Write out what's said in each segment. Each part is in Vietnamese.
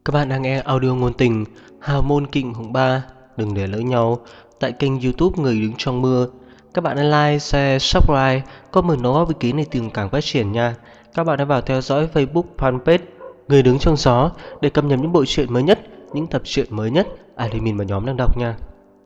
Các bạn đang nghe audio ngôn tình Hào môn kình hùng 3. Đừng để lỡ nhau tại kênh YouTube Người đứng trong mưa. Các bạn hãy like, share, subscribe, comment đóng góp ý kiến để tìm càng phát triển nha. Các bạn hãy vào theo dõi Facebook fanpage Người đứng trong gió để cập nhật những bộ truyện mới nhất, những tập truyện mới nhất admin và nhóm đang đọc nha.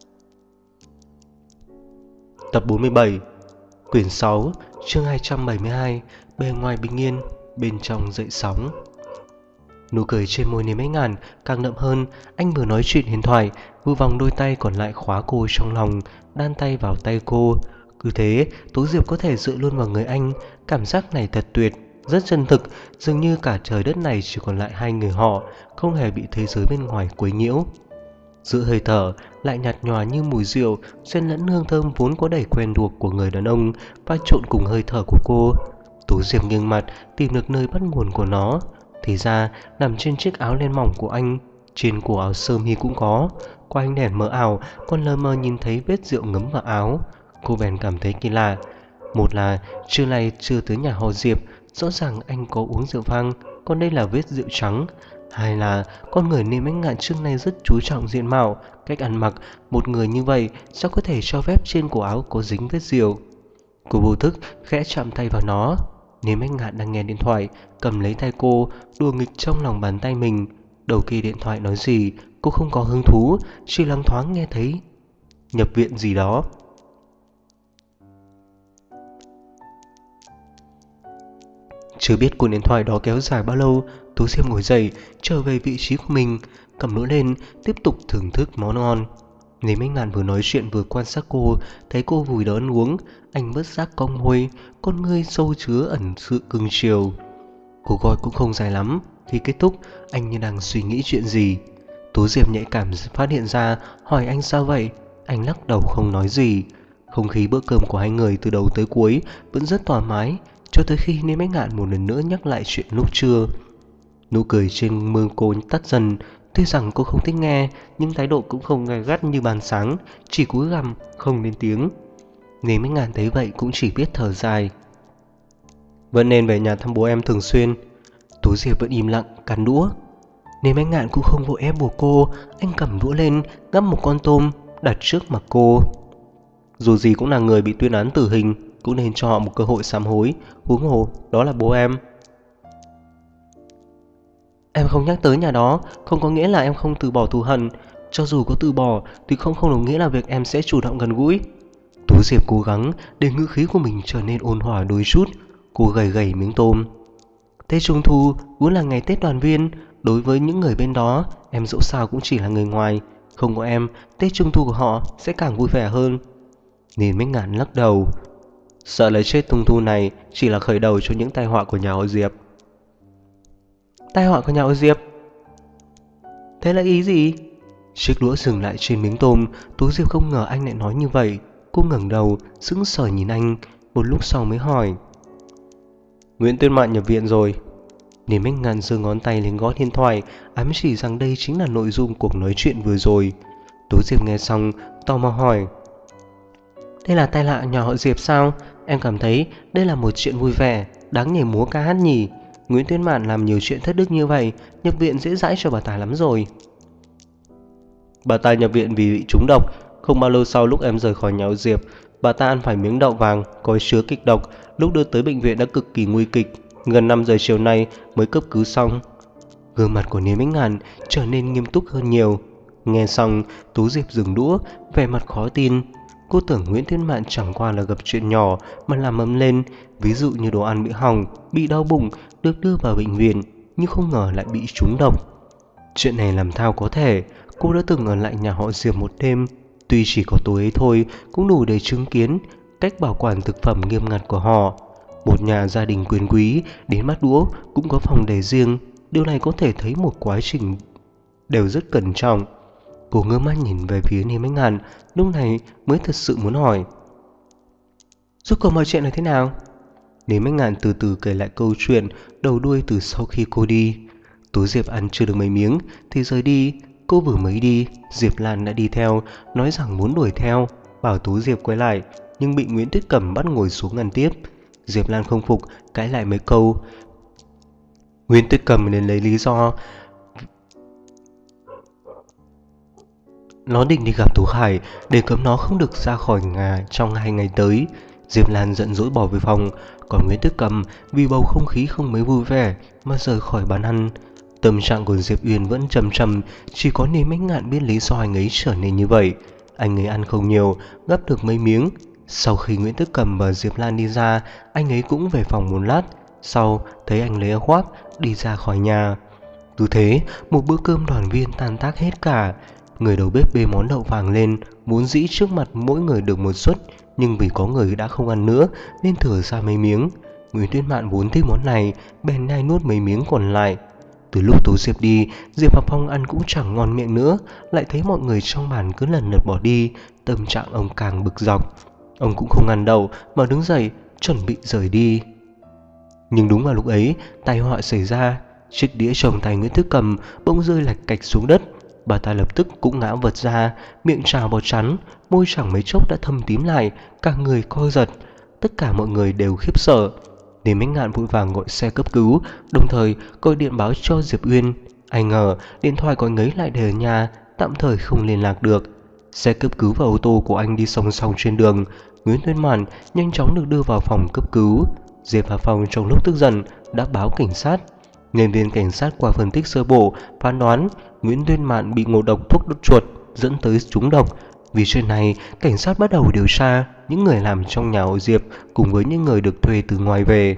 Tập 47, quyển 6, chương 272. Bề ngoài bình yên, bên trong dậy sóng. Nụ cười trên môi Niêm Ánh Ngàn càng đậm hơn. Anh vừa nói chuyện điện thoại, vừa vòng đôi tay còn lại khóa cô trong lòng, đan tay vào tay cô. Cứ thế, Tố Diệp có thể dựa luôn vào người anh. Cảm giác này thật tuyệt, rất chân thực. Dường như cả trời đất này chỉ còn lại hai người họ, không hề bị thế giới bên ngoài quấy nhiễu. Giữa hơi thở lại nhạt nhòa như mùi rượu, xen lẫn hương thơm vốn có đầy quen thuộc của người đàn ông, pha trộn cùng hơi thở của cô. Tố Diệp nghiêng mặt tìm được nơi bắt nguồn của nó. Thì ra nằm trên chiếc áo len mỏng của anh, trên cổ áo sơ mi cũng có. Qua ánh đèn mờ ảo, còn lờ mờ nhìn thấy vết rượu ngấm vào áo. Cô bèn cảm thấy kỳ lạ. Một là trưa nay chưa tới nhà họ Diệp, rõ ràng anh có uống rượu vang, còn đây là vết rượu trắng. Hai là con người Niêm Ánh Ngạn trước nay rất chú trọng diện mạo, cách ăn mặc. Một người như vậy sao có thể cho phép trên cổ áo có dính vết rượu? Cô vô thức khẽ chạm tay vào nó. Niêm Ánh Ngạn đang nghe điện thoại, cầm lấy tay cô, đùa nghịch trong lòng bàn tay mình. Đầu kia điện thoại nói gì cô không có hứng thú, chỉ loáng thoáng nghe thấy nhập viện gì đó. Chưa biết cuộc điện thoại đó kéo dài bao lâu, Tú Diệp ngồi dậy, trở về vị trí của mình, cầm đũa lên, tiếp tục thưởng thức món ngon. Niêm Ánh Ngạn vừa nói chuyện vừa quan sát cô, thấy cô vùi đầu ăn uống, anh bất giác cong môi, con ngươi sâu chứa ẩn sự cưng chiều. Cuộc gọi cũng không dài lắm, khi kết thúc, anh như đang suy nghĩ chuyện gì. Tú Diệp nhạy cảm phát hiện ra, hỏi anh sao vậy, anh lắc đầu không nói gì. Không khí bữa cơm của hai người từ đầu tới cuối vẫn rất thoải mái, cho tới khi Niêm Ánh Ngạn một lần nữa nhắc lại chuyện lúc trưa. Nụ cười trên môi cô tắt dần. Tuy rằng cô không thích nghe, nhưng thái độ cũng không gay gắt như ban sáng, chỉ cúi gằm không lên tiếng. Niêm Ánh Ngạn thấy vậy cũng chỉ biết thở dài. Vẫn nên về nhà thăm bố em thường xuyên. Tú Diệp vẫn im lặng cắn đũa. Niêm Ánh Ngạn cũng không vội ép buộc cô. Anh cầm đũa lên, gắp một con tôm đặt trước mặt cô. Dù gì cũng là người bị tuyên án tử hình, cũng nên cho họ một cơ hội sám hối. Huống hồ đó là bố em. Em không nhắc tới nhà đó không có nghĩa là em không từ bỏ thù hận. Cho dù có từ bỏ thì không đồng nghĩa là việc em sẽ chủ động gần gũi. Tú Diệp cố gắng để ngữ khí của mình trở nên ôn hòa đôi chút. Cô gầy gầy miếng tôm. Tết Trung Thu vốn là ngày Tết đoàn viên. Đối với những người bên đó, em dẫu sao cũng chỉ là người ngoài. Không có em, Tết Trung Thu của họ sẽ càng vui vẻ hơn. Niêm Ánh Ngạn lắc đầu. Sợ lấy chết Trung Thu này chỉ là khởi đầu cho những tai họa của nhà họ Diệp. Tai họa của nhà họ Diệp? Thế là ý gì? Chiếc đũa dừng lại trên miếng tôm. Tú Diệp không ngờ anh lại nói như vậy. Cô ngẩng đầu sững sờ nhìn anh, một lúc sau mới hỏi. Nguyễn Tuyên Mạn nhập viện rồi. Niêm Ánh Ngạn giơ ngón tay lên gõ điện thoại, ám chỉ rằng đây chính là nội dung cuộc nói chuyện vừa rồi. Tú Diệp nghe xong tò mò hỏi. Đây là tai họa nhà họ Diệp sao? Em cảm thấy đây là một chuyện vui vẻ, đáng nhảy múa ca hát nhỉ. Nguyễn Tuyên Mạn làm nhiều chuyện thất đức như vậy, nhập viện dễ dãi cho bà ta lắm rồi. Bà ta nhập viện vì bị trúng độc. Không bao lâu sau lúc em rời khỏi nhà họ Diệp, bà ta ăn phải miếng đậu vàng có chứa kịch độc. Lúc đưa tới bệnh viện đã cực kỳ nguy kịch, gần 5 giờ chiều nay mới cấp cứu xong. Gương mặt của Niêm Ánh Ngạn trở nên nghiêm túc hơn nhiều. Nghe xong, Tú Diệp dừng đũa, vẻ mặt khó tin. Cô tưởng Nguyễn Tuyên Mạn chẳng qua là gặp chuyện nhỏ mà làm ầm lên, ví dụ như đồ ăn bị hỏng, bị đau bụng, được đưa vào bệnh viện, nhưng không ngờ lại bị trúng độc. Chuyện này làm thao có thể. Cô đã từng ở lại nhà họ Diệp một đêm. Tuy chỉ có tối ấy thôi, cũng đủ để chứng kiến cách bảo quản thực phẩm nghiêm ngặt của họ. Một nhà gia đình quyền quý, đến bát đũa cũng có phòng để riêng. Điều này có thể thấy một quá trình đều rất cẩn trọng. Cô ngơ mắt nhìn về phía Niêm Ánh Ngạn, lúc này mới thật sự muốn hỏi. Rốt cuộc mọi chuyện là thế nào? Niêm Ánh Ngạn từ từ kể lại câu chuyện đầu đuôi từ sau khi cô đi. Tú Diệp ăn chưa được mấy miếng thì rời đi. Cô vừa mới đi, Diệp Lan đã đi theo, nói rằng muốn đuổi theo, bảo Tú Diệp quay lại, nhưng bị Nguyễn Tuyết Cẩm bắt ngồi xuống ăn tiếp. Diệp Lan không phục, cãi lại mấy câu. Nguyễn Tuyết Cẩm nên lấy lý do Nó định đi gặp Tú Khải để cấm nó không được ra khỏi nhà trong 2 ngày tới. Diệp Lan giận dỗi bỏ về phòng, còn Nguyễn Tức Cầm vì bầu không khí không mấy vui vẻ mà rời khỏi bàn ăn. Tâm trạng của Diệp Uyên vẫn trầm trầm, chỉ có Niềm Ánh Ngạn biết lý do anh ấy trở nên như vậy. Anh ấy ăn không nhiều, gắp được mấy miếng. Sau khi Nguyễn Tức Cầm và Diệp Lan đi ra, anh ấy cũng về phòng một lát. Sau thấy anh lấy áo khoác đi ra khỏi nhà. Cứ thế, một bữa cơm đoàn viên tan tác hết cả. Người đầu bếp bê món đậu vàng lên, muốn dĩ trước mặt mỗi người được một suất, nhưng vì có người đã không ăn nữa nên thừa ra mấy miếng. Nguyễn Tuyết Mạn vốn thích món này, bèn nhai nuốt mấy miếng còn lại. Từ lúc Tú Diệp đi, Diệp Hà Phong ăn cũng chẳng ngon miệng nữa, lại thấy mọi người trong bàn cứ lần lượt bỏ đi, tâm trạng ông càng bực dọc. Ông cũng không ăn đậu mà đứng dậy, chuẩn bị rời đi. Nhưng đúng vào lúc ấy, tai họa xảy ra. Chiếc đĩa trong tay Nguyễn Thức Cầm bỗng rơi lạch cạch xuống đất. Bà ta lập tức cũng ngã vật ra, miệng trào bọt trắng, môi chẳng mấy chốc đã thâm tím lại, cả người co giật. Tất cả mọi người đều khiếp sợ. Niềm Ánh Ngạn vội vàng gọi xe cấp cứu, đồng thời gọi điện báo cho Diệp Uyên. Ai ngờ điện thoại của anh ấy lại để ở nhà, tạm thời không liên lạc được. Xe cấp cứu và ô tô của anh đi song song trên đường. Nguyễn Tuyết Mạn nhanh chóng được đưa vào phòng cấp cứu. Diệp Hà Phong trong lúc tức giận đã báo cảnh sát. Nhân viên cảnh sát qua phân tích sơ bộ phán đoán Nguyễn Tuyết Mạn bị ngộ độc thuốc đốt chuột dẫn tới trúng độc. Vì chuyện này, cảnh sát bắt đầu điều tra những người làm trong nhà họ Diệp cùng với những người được thuê từ ngoài về.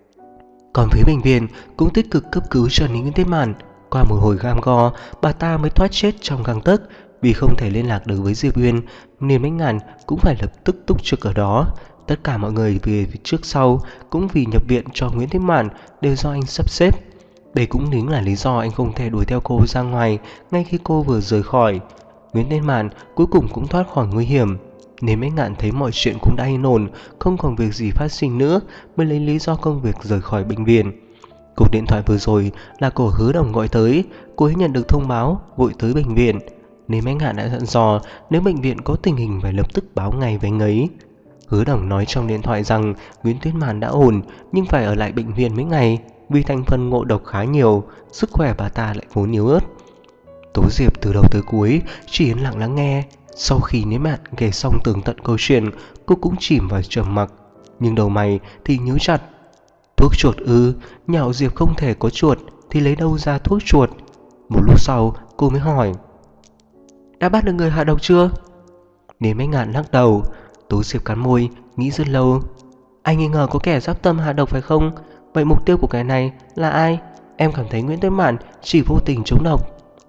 Còn phía bệnh viện cũng tích cực cấp cứu cho Nguyễn Tuyết Mạn. Qua một hồi gam go, bà ta mới thoát chết trong gang tấc. Vì không thể liên lạc được với Diệp Uyên, Niềm Ánh Ngạn cũng phải lập tức túc trực ở đó. Tất cả mọi người về trước sau cũng vì nhập viện cho Nguyễn Tuyết Mạn đều do anh sắp xếp. Đây cũng chính là lý do anh không thể đuổi theo cô ra ngoài ngay khi cô vừa rời khỏi. Nguyễn Tuyết Mạn cuối cùng cũng thoát khỏi nguy hiểm. Niềm Ánh Ngạn thấy mọi chuyện cũng đã yên ổn, không còn việc gì phát sinh nữa, mới lấy lý do công việc rời khỏi bệnh viện. Cuộc điện thoại vừa rồi là của Hứa Đồng gọi tới. Cô ấy nhận được thông báo vội tới bệnh viện. Niềm Ánh Ngạn đã dặn dò nếu bệnh viện có tình hình phải lập tức báo ngay với anh ấy. Hứa Đồng nói trong điện thoại rằng Nguyễn Tuyết Mạn đã ổn nhưng phải ở lại bệnh viện mấy ngày vì thành phần ngộ độc khá nhiều, sức khỏe bà ta lại vốn yếu ớt. Tố Diệp từ đầu tới cuối chỉ yên lặng lắng nghe. Sau khi Niềm Ánh Ngạn kể xong tường tận câu chuyện, cô cũng chìm vào trầm mặc, nhưng đầu mày thì nhíu chặt. Thuốc chuột ư? Nhà họ Diệp không thể có chuột thì lấy đâu ra thuốc chuột? Một lúc sau cô mới hỏi, đã bắt được người hạ độc chưa? Niềm Ánh Ngạn lắc đầu. Tố Diệp cắn môi, nghĩ rất lâu. Anh nghi ngờ có kẻ giáp tâm hạ độc phải không? Vậy mục tiêu của kẻ này là ai? Em cảm thấy Nguyễn Tuyết Mạn chỉ vô tình trúng độc.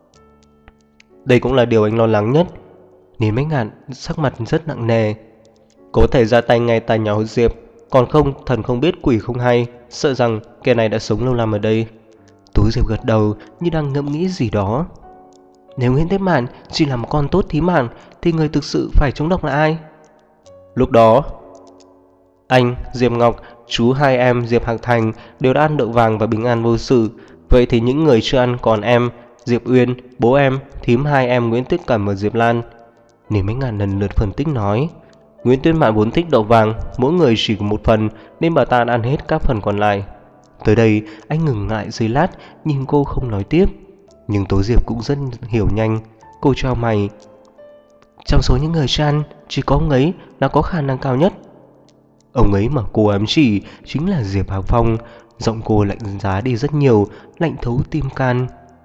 Đây cũng là điều anh lo lắng nhất. Niềm Ánh Ngạn sắc mặt rất nặng nề. Có thể ra tay ngay tại nhà họ Diệp, còn không thần không biết quỷ không hay, sợ rằng kẻ này đã sống lâu năm ở đây. Tú Diệp gật đầu như đang ngẫm nghĩ gì đó. Nếu Nguyễn Tuyết Mạn chỉ là một con tốt thí mạng thì người thực sự phải trúng độc là ai? Lúc đó anh, Diệp Ngọc, chú hai em Diệp Hạc Thành đều đã ăn đậu vàng và bình an vô sự. Vậy thì những người chưa ăn còn em, Diệp Uyên, bố em, thím hai em Nguyễn Tuyết Cẩm và Diệp Lan. Niềm Ánh Ngạn lần lượt phân tích nói, Nguyễn Tuyết Mạn vốn thích đậu vàng, mỗi người chỉ có một phần nên bà ta đã ăn hết các phần còn lại. Tới đây anh ngừng lại giây lát, nhìn cô không nói tiếp. Nhưng Tố Diệp cũng rất hiểu nhanh. Cô trao mày. Trong số những người chưa ăn, chỉ có ông ấy là có khả năng cao nhất. Ông ấy mà cô ám chỉ chính là Diệp Hạc Phong. Giọng cô lạnh giá đi rất nhiều, lạnh thấu tim can.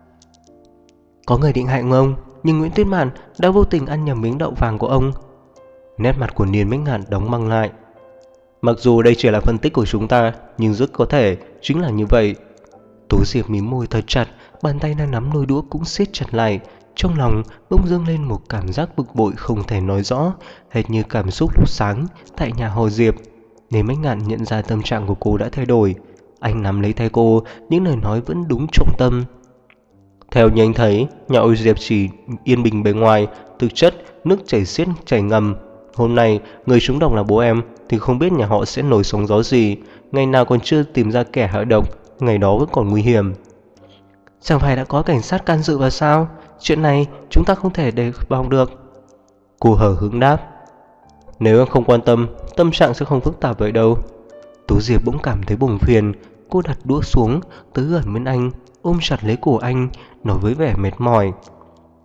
Có người định hại ông, nhưng Nguyễn Tuyết Mạn đã vô tình ăn nhầm miếng đậu vàng của ông. Nét mặt của Niềm Ánh Ngạn đóng băng lại. Mặc dù đây chỉ là phân tích của chúng ta, nhưng rất có thể chính là như vậy. Tố Diệp mím môi thật chặt, bàn tay đang nắm nồi đũa cũng siết chặt lại. Trong lòng bỗng dâng lên một cảm giác bực bội không thể nói rõ, hệt như cảm xúc lúc sáng tại nhà họ Diệp. Niềm Ánh Ngạn nhận ra tâm trạng của cô đã thay đổi. Anh nắm lấy tay cô, những lời nói vẫn đúng trọng tâm. Theo như anh thấy, nhà họ Diệp chỉ yên bình bề ngoài, thực chất nước chảy xiết chảy ngầm. Hôm nay người trúng độc là bố em thì không biết nhà họ sẽ nổi sóng gió gì. Ngày nào còn chưa tìm ra kẻ hạ độc, ngày đó vẫn còn nguy hiểm. Chẳng phải đã có cảnh sát can dự vào sao? Chuyện này chúng ta không thể đề phòng được. Cô hờ hững đáp. Nếu em không quan tâm, tâm trạng sẽ không phức tạp vậy đâu. Tú Diệp bỗng cảm thấy buồn phiền. Cô đặt đũa xuống, tới gần bên anh, ôm chặt lấy cổ anh, nói với vẻ mệt mỏi.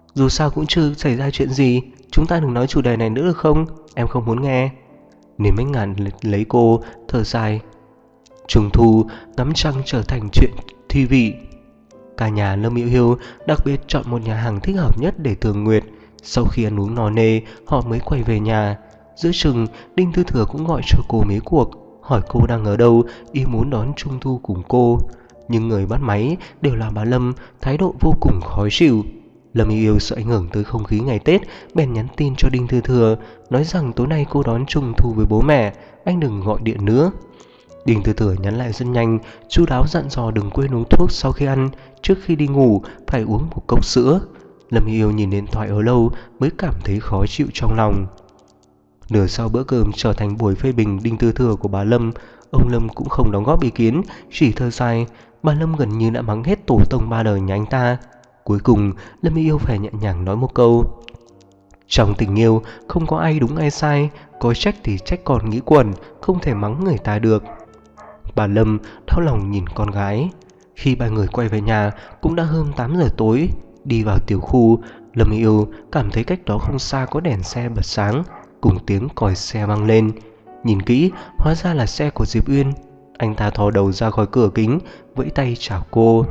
Dù sao cũng chưa xảy ra chuyện gì, chúng ta đừng nói chủ đề này nữa được không? Em không muốn nghe. Nên mấy ngàn lấy cô, thở dài. Trung thu, ngắm trăng trở thành chuyện thi vị. Cả nhà Lâm Hiểu Hiếu đặc biệt chọn một nhà hàng thích hợp nhất để thường nguyệt. Sau khi ăn uống no nê, họ mới quay về nhà. Giữa chừng, Đinh Tư Thừa cũng gọi cho cô mấy cuộc, hỏi cô đang ở đâu, ý muốn đón Trung thu cùng cô. Nhưng người bắt máy đều là bà Lâm, thái độ vô cùng khó chịu. Lâm Hiểu Hiếu sợ ảnh hưởng tới không khí ngày Tết, bèn nhắn tin cho Đinh Tư Thừa, nói rằng tối nay cô đón Trung thu với bố mẹ, anh đừng gọi điện nữa. Đinh Tư Thừa nhắn lại rất nhanh, chu đáo dặn dò đừng quên uống thuốc sau khi ăn, trước khi đi ngủ phải uống một cốc sữa. Lâm Yêu nhìn điện thoại ở lâu mới cảm thấy khó chịu trong lòng. Nửa sau bữa cơm trở thành buổi phê bình Đinh Tư Thừa của bà Lâm, ông Lâm cũng không đóng góp ý kiến, chỉ thở dài. Bà Lâm gần như đã mắng hết tổ tông ba đời nhà anh ta. Cuối cùng, Lâm Yêu phải nhẹ nhàng nói một câu: trong tình yêu không có ai đúng ai sai, có trách thì trách còn nghĩ quẩn, không thể mắng người ta được. Bà Lâm đau lòng nhìn con gái. Khi ba người quay về nhà cũng đã hơn 8 giờ tối. Đi vào tiểu khu, Lâm Yêu cảm thấy cách đó không xa có đèn xe bật sáng, cùng tiếng còi xe vang lên. Nhìn kỹ, hóa ra là xe của Diệp Uyên. Anh ta thò đầu ra khỏi cửa kính, vẫy tay chào cô.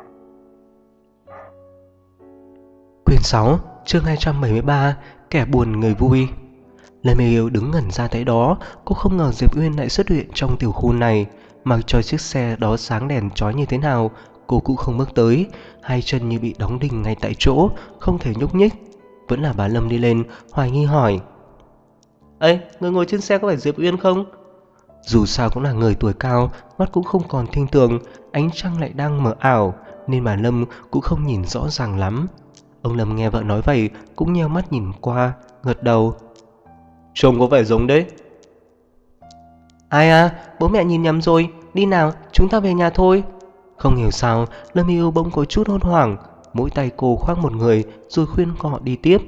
Quyển 6, chương 273, kẻ buồn người vui. Lâm Yêu đứng ngẩn ra tại đó, cô không ngờ Diệp Uyên lại xuất hiện trong tiểu khu này. Mặc cho chiếc xe đó sáng đèn chói như thế nào, cô cũng không bước tới, hai chân như bị đóng đinh ngay tại chỗ, không thể nhúc nhích. Vẫn là bà Lâm đi lên, hoài nghi hỏi: "Ê, người ngồi trên xe có phải Diệp Uyên không?" Dù sao cũng là người tuổi cao, mắt cũng không còn tinh tường, ánh trăng lại đang mờ ảo, nên bà Lâm cũng không nhìn rõ ràng lắm. Ông Lâm nghe vợ nói vậy, cũng nheo mắt nhìn qua, gật đầu: "Trông có vẻ giống đấy." "Ai à, bố mẹ nhìn nhầm rồi, đi nào, chúng ta về nhà thôi." Không hiểu sao, Lâm Yêu bỗng có chút hốt hoảng, mỗi tay cô khoác một người rồi khuyên họ đi tiếp.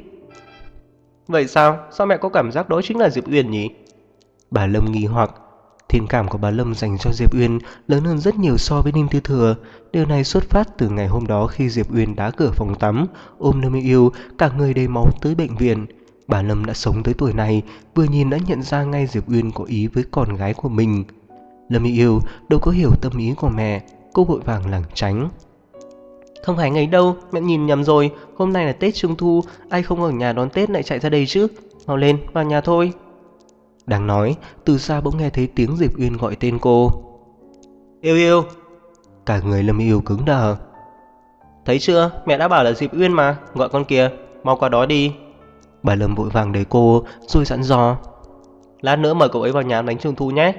"Vậy sao? Sao mẹ có cảm giác đó chính là Diệp Uyên nhỉ?" Bà Lâm nghi hoặc. Thiện cảm của bà Lâm dành cho Diệp Uyên lớn hơn rất nhiều so với Ninh Tư Thừa. Điều này xuất phát từ ngày hôm đó khi Diệp Uyên đá cửa phòng tắm, ôm Lâm Yêu, cả người đầy máu tới bệnh viện. Bà Lâm đã sống tới tuổi này, vừa nhìn đã nhận ra ngay Diệp Uyên có ý với con gái của mình. Lâm Yêu đâu có hiểu tâm ý của mẹ, cô vội vàng lảng tránh. "Không phải ngày đâu, mẹ nhìn nhầm rồi, hôm nay là Tết Trung Thu, ai không ở nhà đón Tết lại chạy ra đây chứ. Mau lên, vào nhà thôi." Đang nói, từ xa bỗng nghe thấy tiếng Diệp Uyên gọi tên cô. "Yêu Yêu." Cả người Lâm Yêu cứng đờ. "Thấy chưa, mẹ đã bảo là Diệp Uyên mà, gọi con kìa, mau qua đó đi." Bà Lâm vội vàng đẩy cô, rồi dặn dò: "Lát nữa mời cậu ấy vào nhà đánh Trung Thu nhé."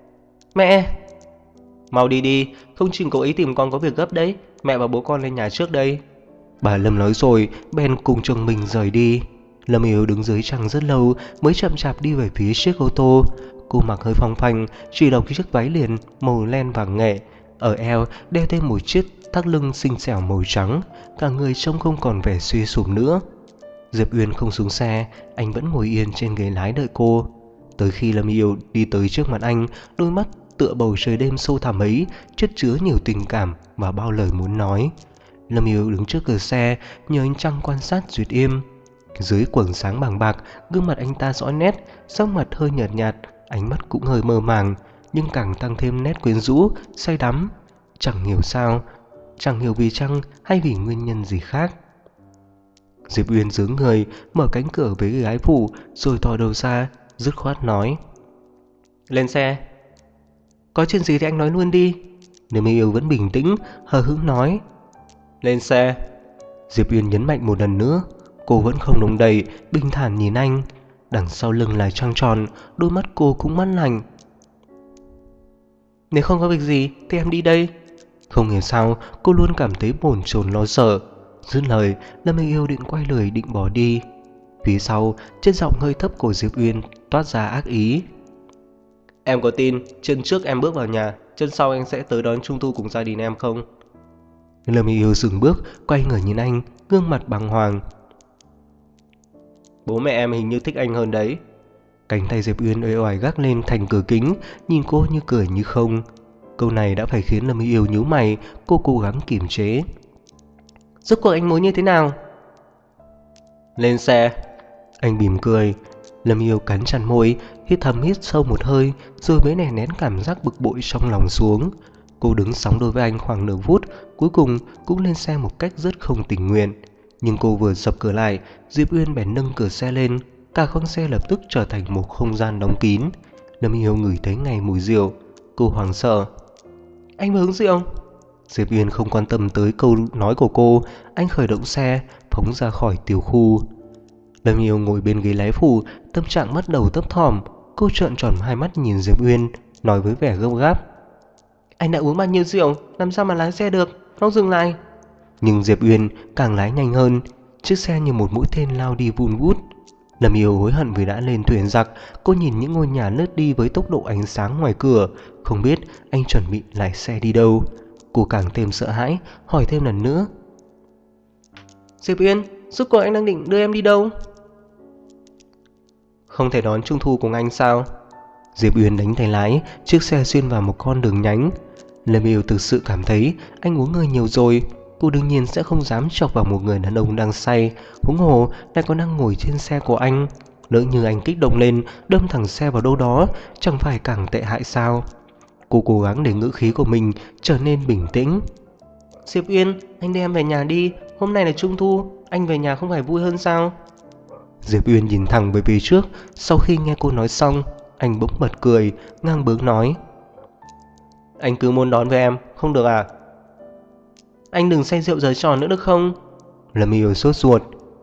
"Mẹ." "Mau đi đi, không chừng cậu ấy tìm con có việc gấp đấy, mẹ và bố con lên nhà trước đây." Bà Lâm nói rồi, bèn cùng chồng mình rời đi. Lâm Yêu đứng dưới trăng rất lâu mới chậm chạp đi về phía chiếc ô tô. Cô mặc hơi phong phanh, chỉ đọc chiếc váy liền màu len vàng nghệ, ở eo đeo thêm một chiếc thắt lưng xinh xẻo màu trắng, cả người trông không còn vẻ suy sụp nữa. Diệp Uyên không xuống xe, anh vẫn ngồi yên trên ghế lái đợi cô. Tới khi Lâm Yêu đi tới trước mặt anh, đôi mắt tựa bầu trời đêm sâu thẳm ấy chất chứa nhiều tình cảm và bao lời muốn nói. Lâm Yêu đứng trước cửa xe, nhờ ánh trăng quan sát Duyệt Im. Dưới quầng sáng bàng bạc, gương mặt anh ta rõ nét, sắc mặt hơi nhợt nhạt, ánh mắt cũng hơi mơ màng, nhưng càng tăng thêm nét quyến rũ, say đắm. Chẳng hiểu sao, chẳng hiểu vì chăng hay vì nguyên nhân gì khác. Diệp Uyên giướng người, mở cánh cửa với gái phụ, rồi thò đầu ra, dứt khoát nói: "Lên xe." "Có chuyện gì thì anh nói luôn đi." Nếu Mỹ Yêu vẫn bình tĩnh, hờ hững nói: "Lên xe." Diệp Uyên nhấn mạnh một lần nữa. Cô vẫn không động đậy, bình thản nhìn anh. Đằng sau lưng là trăng tròn, đôi mắt cô cũng mát lạnh. "Nếu không có việc gì thì em đi đây." Không hiểu sao cô luôn cảm thấy bồn chồn lo sợ. Dứt lời, Lâm Yêu định quay lời định bỏ đi. Phía sau, chất giọng hơi thấp của Diệp Uyên toát ra ác ý: "Em có tin chân trước em bước vào nhà, chân sau anh sẽ tới đón Trung thu cùng gia đình em không?" Lâm Yêu dừng bước, quay người nhìn anh, gương mặt bàng hoàng. "Bố mẹ em hình như thích anh hơn đấy." Cánh tay Diệp Uyên uể oải gác lên thành cửa kính, nhìn cô như cười như không. Câu này đã phải khiến Lâm Yêu nhíu mày, cô cố gắng kiềm chế. "Rốt cuộc anh muốn như thế nào?" Lên xe. Anh mỉm cười. Lâm Yêu cắn chặt môi, hít sâu một hơi, rồi mới nén nén cảm giác bực bội trong lòng xuống. Cô đứng sóng đôi với anh khoảng nửa phút, cuối cùng cũng lên xe một cách rất không tình nguyện. Nhưng cô vừa dập cửa lại, Diệp Uyên bèn nâng cửa xe lên, cả khoang xe lập tức trở thành một không gian đóng kín. Lâm Yêu ngửi thấy ngay mùi rượu, cô hoảng sợ. Anh vừa uống rượu? Diệp Uyên không quan tâm tới câu nói của cô, anh khởi động xe, phóng ra khỏi tiểu khu. Lâm Yêu ngồi bên ghế lái phụ, tâm trạng bắt đầu thấp thỏm. Cô trợn tròn hai mắt nhìn Diệp Uyên, nói với vẻ gấp gáp. Anh đã uống bao nhiêu rượu, làm sao mà lái xe được, mau dừng lại. Nhưng Diệp Uyên càng lái nhanh hơn, chiếc xe như một mũi tên lao đi vun vút. Lâm Yêu hối hận vì đã lên thuyền giặc. Cô nhìn những ngôi nhà lướt đi với tốc độ ánh sáng ngoài cửa, không biết anh chuẩn bị lái xe đi đâu. Cô càng thêm sợ hãi, hỏi thêm lần nữa. Diệp Uyên, rốt cuộc anh đang định đưa em đi đâu? Không thể đón Trung Thu cùng anh sao? Diệp Uyên đánh tay lái, chiếc xe xuyên vào một con đường nhánh. Lâm Yêu thực sự cảm thấy anh uống hơi nhiều rồi. Cô đương nhiên sẽ không dám chọc vào một người đàn ông đang say, huống hồ lại còn đang ngồi trên xe của anh. Lỡ như anh kích động lên, đâm thẳng xe vào đâu đó, chẳng phải càng tệ hại sao? Cô cố gắng để ngữ khí của mình trở nên bình tĩnh. Diệp Uyên, anh đưa em về nhà đi, hôm nay là Trung Thu, anh về nhà không phải vui hơn sao? Diệp Uyên nhìn thẳng về phía trước. Sau khi nghe cô nói xong, anh bỗng bật cười, ngang bướng nói. Anh cứ muốn đón với em, không được à? Anh đừng say rượu giở trò nữa được không? Lâm Yêu sốt ruột.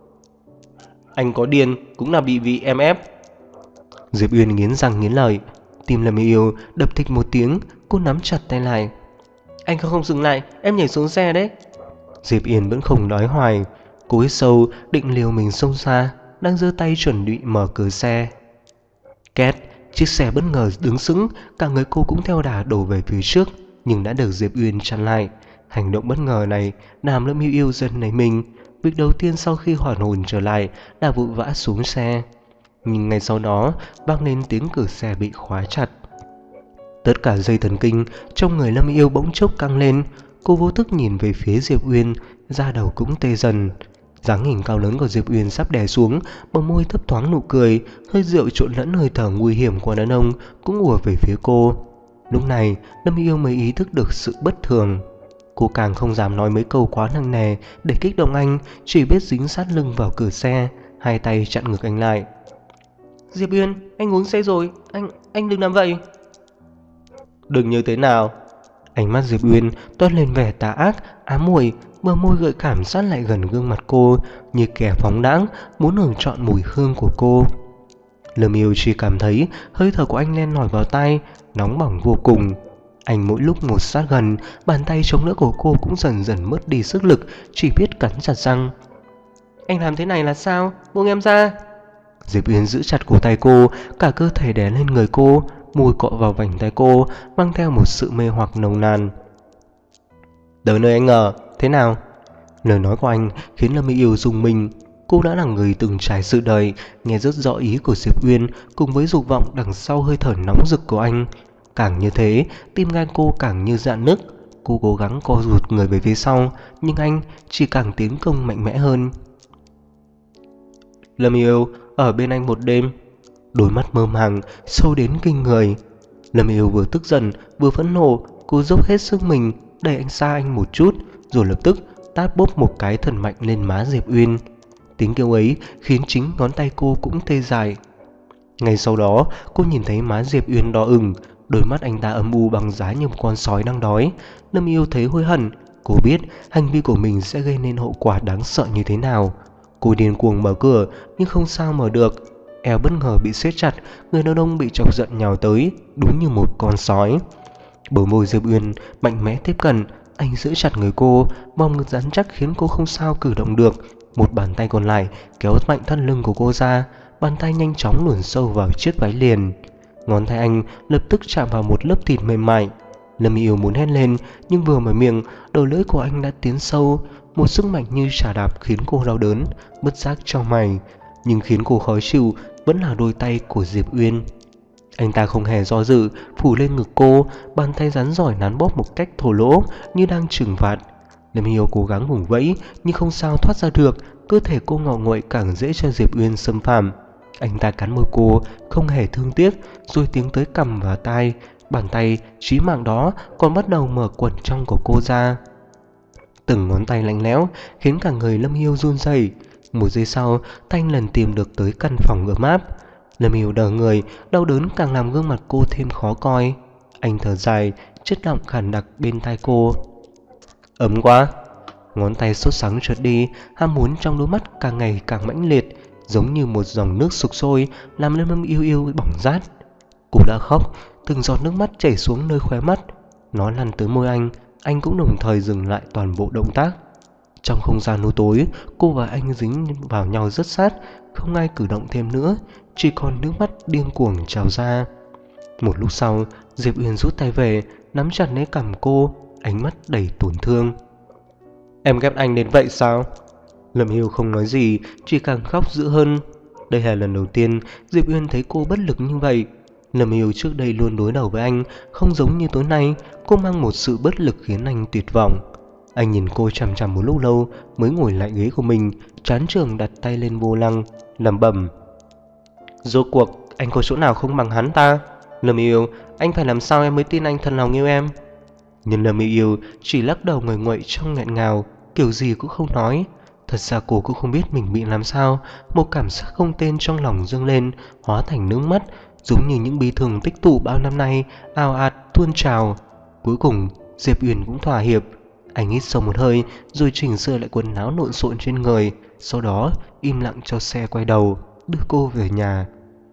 Anh có điên cũng là bị em ép. Diệp Uyên nghiến răng nghiến lợi. Tim Lâm Yêu đập thịch một tiếng. Cô nắm chặt tay lại. Anh không dừng lại, em nhảy xuống xe đấy. Diệp Uyên vẫn không nói hoài. Cô hít sâu, định liều mình xông xa, đang giơ tay chuẩn bị mở cửa xe. Két, chiếc xe bất ngờ đứng sững, cả người cô cũng theo đà đổ về phía trước, nhưng đã được Diệp Uyên chặn lại. Hành động bất ngờ này làm Lâm Yêu giật nảy mình. Việc đầu tiên sau khi hoàn hồn trở lại là vội vã xuống xe, nhưng ngay sau đó vang lên tiếng cửa xe bị khóa chặt. Tất cả dây thần kinh trong người Lâm Yêu bỗng chốc căng lên. Cô vô thức nhìn về phía Diệp Uyên, da đầu cũng tê dần. Dáng hình cao lớn của Diệp Uyên sắp đè xuống, bờ môi thấp thoáng nụ cười, hơi rượu trộn lẫn hơi thở nguy hiểm của đàn ông cũng ùa về phía cô. Lúc này, Lâm Yêu mới ý thức được sự bất thường. Cô càng không dám nói mấy câu quá nặng nề để kích động anh, chỉ biết dính sát lưng vào cửa xe, hai tay chặn ngực anh lại. Diệp Uyên, anh uống say rồi, anh đừng làm vậy. Đừng như thế nào? Ánh mắt Diệp Uyên toát lên vẻ tà ác, ám muội, bờ môi gợi cảm sát lại gần gương mặt cô, như kẻ phóng đãng muốn hưởng trọn mùi hương của cô. Lâm Yêu chỉ cảm thấy hơi thở của anh len lỏi vào tai, nóng bỏng vô cùng. Anh mỗi lúc một sát gần, bàn tay chống đỡ của cô cũng dần dần mất đi sức lực, chỉ biết cắn chặt răng. Anh làm thế này là sao? Buông em ra. Diệp Uyên giữ chặt cổ tay cô, cả cơ thể đè lên người cô, môi cọ vào vành tay cô, mang theo một sự mê hoặc nồng nàn. Tới nơi anh ở, thế nào? Lời nói của anh khiến Lâm Yêu rùng mình. Cô đã là người từng trải sự đời, nghe rất rõ ý của Diệp Uyên cùng với dục vọng đằng sau hơi thở nóng rực của anh. Càng như thế, tim gan cô càng như rạn nứt. Cô cố gắng co rụt người về phía sau, nhưng anh chỉ càng tiến công mạnh mẽ hơn. Lâm Yêu, ở bên anh một đêm. Đôi mắt mơ màng, sâu đến kinh người. Lâm Yêu vừa tức giận, vừa phẫn nộ. Cô dốc hết sức mình, đẩy anh xa anh một chút, rồi lập tức tát bốp một cái thật mạnh lên má Diệp Uyên. Tiếng kêu ấy khiến chính ngón tay cô cũng tê dại. Ngay sau đó, cô nhìn thấy má Diệp Uyên đỏ ửng, đôi mắt anh ta âm u bằng giá như một con sói đang đói. Lâm Yêu thấy hối hận. Cô biết hành vi của mình sẽ gây nên hậu quả đáng sợ như thế nào. Cô điên cuồng mở cửa nhưng không sao mở được. Eo bất ngờ bị siết chặt, người đàn ông bị chọc giận nhào tới, đúng như một con sói. Bờ môi Diệp Uyên mạnh mẽ tiếp cận, anh giữ chặt người cô, vòng ngực rắn chắc khiến cô không sao cử động được. Một bàn tay còn lại kéo mạnh thắt lưng của cô ra, bàn tay nhanh chóng luồn sâu vào chiếc váy liền. Ngón tay anh lập tức chạm vào một lớp thịt mềm mại. Lâm Yêu muốn hét lên, nhưng vừa mở miệng, đầu lưỡi của anh đã tiến sâu. Một sức mạnh như chà đạp khiến cô đau đớn, bất giác chau mày. Nhưng khiến cô khó chịu vẫn là đôi tay của Diệp Uyên. Anh ta không hề do dự, phủ lên ngực cô, bàn tay rắn giỏi nắn bóp một cách thô lỗ như đang trừng phạt. Lâm Hiếu cố gắng vùng vẫy nhưng không sao thoát ra được, cơ thể cô ngọ nguậy càng dễ cho Diệp Uyên xâm phạm. Anh ta cắn môi cô, không hề thương tiếc, rồi tiến tới cằm và tai. Bàn tay chí mạng đó còn bắt đầu mở quần trong của cô ra. Từng ngón tay lạnh lẽo khiến cả người Lâm Hiêu run rẩy. Một giây sau, tay anh lần tìm được tới căn phòng ấm áp. Lâm Hiêu đờ người, đau đớn càng làm gương mặt cô thêm khó coi. Anh thở dài, chất giọng khàn đặc bên tai cô. Ấm quá. Ngón tay sốt sắng trượt đi, ham muốn trong đôi mắt càng ngày càng mãnh liệt, giống như một dòng nước sục sôi làm Lâm Yêu Yêu bỏng rát. Cô đã khóc, từng giọt nước mắt chảy xuống nơi khóe mắt. Nó lăn tới môi anh cũng đồng thời dừng lại toàn bộ động tác. Trong không gian u tối, cô và anh dính vào nhau rất sát, không ai cử động thêm nữa, chỉ còn nước mắt điên cuồng trào ra. Một lúc sau, Diệp Uyên rút tay về, nắm chặt lấy cằm cô, ánh mắt đầy tổn thương. Em ghét anh đến vậy sao? Lâm Hiêu không nói gì, chỉ càng khóc dữ hơn. Đây là lần đầu tiên Diệp Uyên thấy cô bất lực như vậy. Lâm Hiêu trước đây luôn đối đầu với anh, không giống như tối nay, cô mang một sự bất lực khiến anh tuyệt vọng. Anh nhìn cô chằm chằm một lúc lâu mới ngồi lại ghế của mình, trán trường đặt tay lên vô lăng, lẩm bẩm. Rốt cuộc anh có chỗ nào không bằng hắn ta? Lâm Yêu, anh phải làm sao em mới tin anh thật lòng yêu em? Nhưng Lâm Yêu chỉ lắc đầu nguậy nguậy trong nghẹn ngào, kiểu gì cũng không nói. Thật ra cô cũng không biết mình bị làm sao, một cảm giác không tên trong lòng dâng lên, hóa thành nước mắt, giống như những bi thương tích tụ bao năm nay, ào ạt tuôn trào. Cuối cùng, Diệp Uyên cũng thỏa hiệp. Anh hít sâu một hơi, rồi chỉnh sửa lại quần áo lộn xộn trên người, sau đó im lặng cho xe quay đầu, đưa cô về nhà.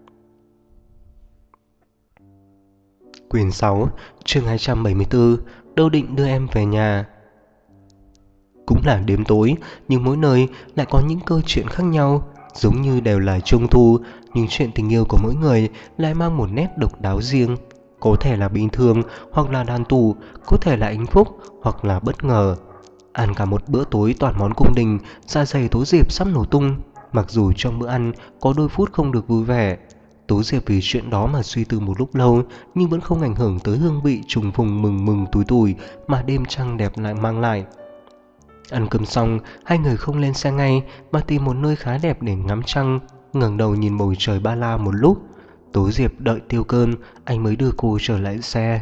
Quyển 6, chương 274, đâu định đưa em về nhà. Cũng là đêm tối, nhưng mỗi nơi lại có những câu chuyện khác nhau. Giống như đều là trung thu, nhưng chuyện tình yêu của mỗi người lại mang một nét độc đáo riêng. Có thể là bình thường, hoặc là đàn tù, có thể là hạnh phúc, hoặc là bất ngờ. Ăn cả một bữa tối toàn món cung đình, dạ dày Tố Diệp sắp nổ tung. Mặc dù trong bữa ăn có đôi phút không được vui vẻ, Tố Diệp vì chuyện đó mà suy tư một lúc lâu, nhưng vẫn không ảnh hưởng tới hương vị trùng phùng mừng mừng túi tủi mà đêm trăng đẹp lại mang lại. Ăn cơm xong, hai người không lên xe ngay mà tìm một nơi khá đẹp để ngắm trăng, ngẩng đầu nhìn bầu trời ba la một lúc. Tố Diệp đợi tiêu cơn, anh mới đưa cô trở lại xe.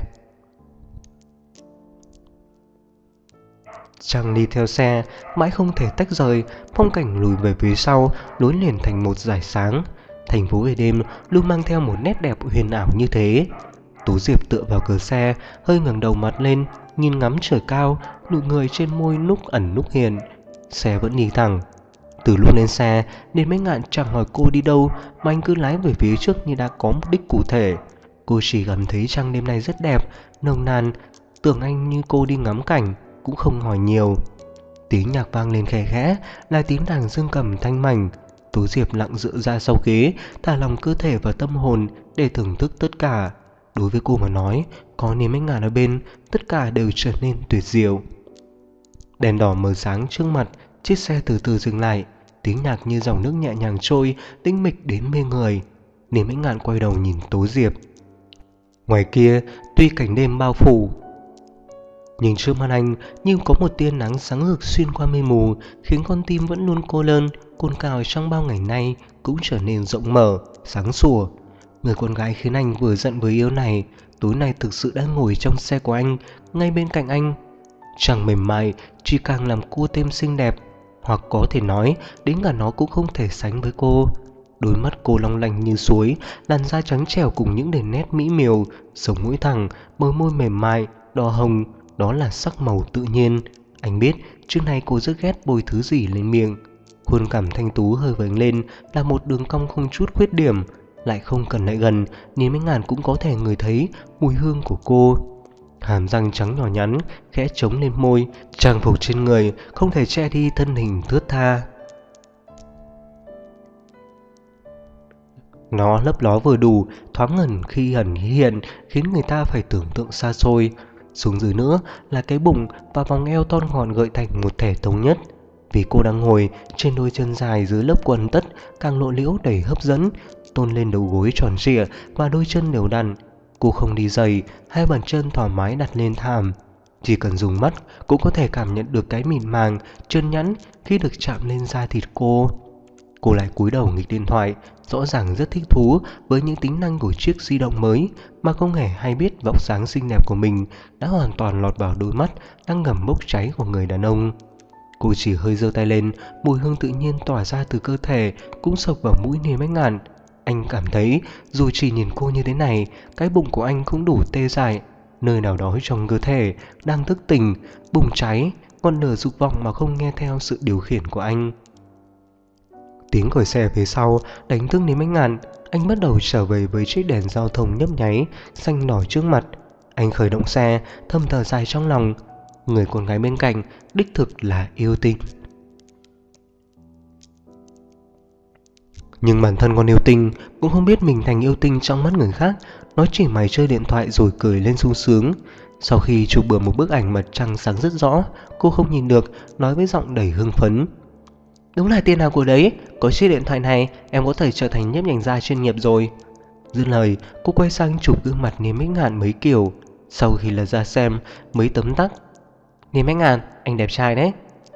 Trăng đi theo xe, mãi không thể tách rời, phong cảnh lùi về phía sau, nối liền thành một dải sáng. Thành phố về đêm luôn mang theo một nét đẹp huyền ảo như thế. Tố Diệp tựa vào cửa xe, hơi ngẩng đầu mặt lên, nhìn ngắm trời cao, nụ cười trên môi lúc ẩn lúc hiện. Xe vẫn đi thẳng. Từ lúc lên xe, nên mấy ngạn chẳng hỏi cô đi đâu, mà anh cứ lái về phía trước như đã có mục đích cụ thể. Cô chỉ cảm thấy trăng đêm nay rất đẹp, nồng nàn, tưởng anh như cô đi ngắm cảnh, cũng không hỏi nhiều. Tiếng nhạc vang lên khẽ khẽ, là tiếng đàn dương cầm thanh mảnh. Tố Diệp lặng dựa ra sau ghế, thả lòng cơ thể và tâm hồn để thưởng thức tất cả. Đối với cô mà nói, có niềm mấy ngàn ở bên, tất cả đều trở nên tuyệt diệu. Đèn đỏ mờ sáng trước mặt, chiếc xe từ từ dừng lại. Tiếng nhạc như dòng nước nhẹ nhàng trôi, tĩnh mịch đến mê người. Niềm mấy ngàn quay đầu nhìn Tố Diệp. Ngoài kia, tuy cảnh đêm bao phủ, nhưng trước mắt anh như có một tia nắng sáng rực xuyên qua mây mù, khiến con tim vẫn luôn cô đơn, cồn cào trong bao ngày nay cũng trở nên rộng mở, sáng sủa. Người con gái khiến anh vừa giận vừa yêu này, tối nay thực sự đang ngồi trong xe của anh, ngay bên cạnh anh. Chẳng mềm mại, chỉ càng làm cô thêm xinh đẹp, hoặc có thể nói, đến cả nó cũng không thể sánh với cô. Đôi mắt cô long lanh như suối, làn da trắng trẻo cùng những đường nét mỹ miều, sống mũi thẳng, bờ môi mềm mại, đỏ hồng, đó là sắc màu tự nhiên. Anh biết trước nay cô rất ghét bôi thứ gì lên miệng. Khuôn cảm thanh tú hơi vểnh lên là một đường cong không chút khuyết điểm, lại không cần lại gần, nên mấy ngàn cũng có thể ngửi thấy mùi hương của cô. Hàm răng trắng nhỏ nhắn khẽ chống lên môi, trang phục trên người không thể che đi thân hình thướt tha. Nó lấp ló vừa đủ, thoáng ngần khi ẩn hiện, khiến người ta phải tưởng tượng xa xôi. Xuống dưới nữa là cái bụng và vòng eo thon gọn gợi thành một thể thống nhất. Vì cô đang ngồi trên đôi chân dài dưới lớp quần tất càng lộ liễu đầy hấp dẫn, tôn lên đầu gối tròn trịa và đôi chân đều đặn. Cô không đi giày, hai bàn chân thoải mái đặt lên thảm. Chỉ cần dùng mắt cũng có thể cảm nhận được cái mịn màng, trơn nhẵn khi được chạm lên da thịt cô. Cô lại cúi đầu nghịch điện thoại, rõ ràng rất thích thú với những tính năng của chiếc di động mới mà không hề hay biết vóc dáng xinh đẹp của mình đã hoàn toàn lọt vào đôi mắt đang ngầm bốc cháy của người đàn ông. Cô chỉ hơi giơ tay lên, mùi hương tự nhiên tỏa ra từ cơ thể cũng sộc vào mũi Niềm Bách Ngạn. Anh cảm thấy dù chỉ nhìn cô như thế này, cái bụng của anh cũng đủ tê dại. Nơi nào đó trong cơ thể đang thức tỉnh, bùng cháy, ngọn lửa dục vọng mà không nghe theo sự điều khiển của anh. Tiếng còi xe phía sau đánh thức Niềm Bách Ngạn. Anh bắt đầu trở về với chiếc đèn giao thông nhấp nháy xanh đỏ trước mặt. Anh khởi động xe, thầm thở dài trong lòng. Người con gái bên cạnh đích thực là yêu tinh. Nhưng bản thân con yêu tinh cũng không biết mình thành yêu tinh trong mắt người khác. Nó chỉ mày chơi điện thoại rồi cười lên sung sướng. Sau khi chụp được một bức ảnh mặt trăng sáng rất rõ, cô không nhìn được, nói với giọng đầy hưng phấn: đúng là tiền nào của đấy, có chiếc điện thoại này em có thể trở thành nhiếp ảnh gia chuyên nghiệp rồi. Dứt lời, cô quay sang chụp gương mặt Niềm Bách Ngạn mấy kiểu. Sau khi lật ra xem mấy tấm tắc: Niềm Bách Ngạn, anh đẹp trai đấy.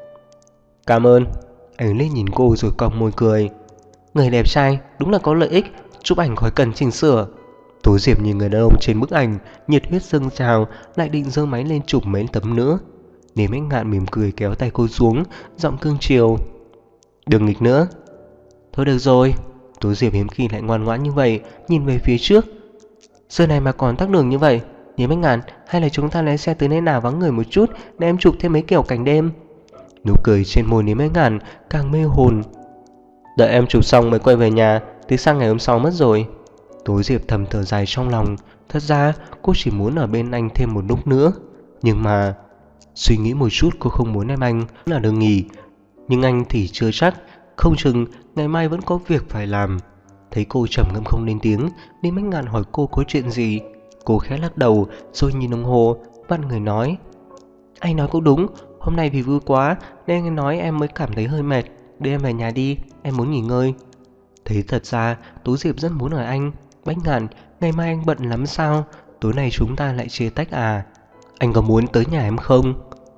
Cảm ơn. Anh lên nhìn cô rồi cong môi cười. Người đẹp trai đúng là có lợi ích, chụp ảnh khỏi cần chỉnh sửa. Tố Diệp nhìn người đàn ông trên bức ảnh, nhiệt huyết dâng trào, lại định giơ máy lên chụp mấy tấm nữa. Niềm Bách Ngạn mỉm cười kéo tay cô xuống, giọng cương chiều: đừng nghịch nữa. Thôi được rồi. Tố Diệp hiếm khi lại ngoan ngoãn như vậy, nhìn về phía trước. Giờ này mà còn tắc đường như vậy, Niềm Bách Ngạn, hay là chúng ta lái xe tới nơi nào vắng người một chút để em chụp thêm mấy kiểu cảnh đêm. Nụ cười trên môi Niềm Bách Ngạn càng mê hồn. Đợi em chụp xong mới quay về nhà, tới sang ngày hôm sau mất rồi. Tố Diệp thầm thở dài trong lòng. Thật ra cô chỉ muốn ở bên anh thêm một lúc nữa. Nhưng mà suy nghĩ một chút, cô không muốn em anh là được nghỉ. Nhưng anh thì chưa chắc, không chừng ngày mai vẫn có việc phải làm. Thấy cô trầm ngâm không lên tiếng, Niềm Bách Ngạn hỏi cô có chuyện gì. Cô khẽ lắc đầu rồi nhìn đồng hồ, vặn người nói: anh nói cũng đúng, hôm nay vì vui quá nên anh nói em mới cảm thấy hơi mệt. Đưa em về nhà đi, em muốn nghỉ ngơi. Thế thật ra Tố Diệp rất muốn hỏi anh: Bách Ngạn, ngày mai anh bận lắm sao? Tối nay chúng ta lại chia tách à? Anh có muốn tới nhà em không?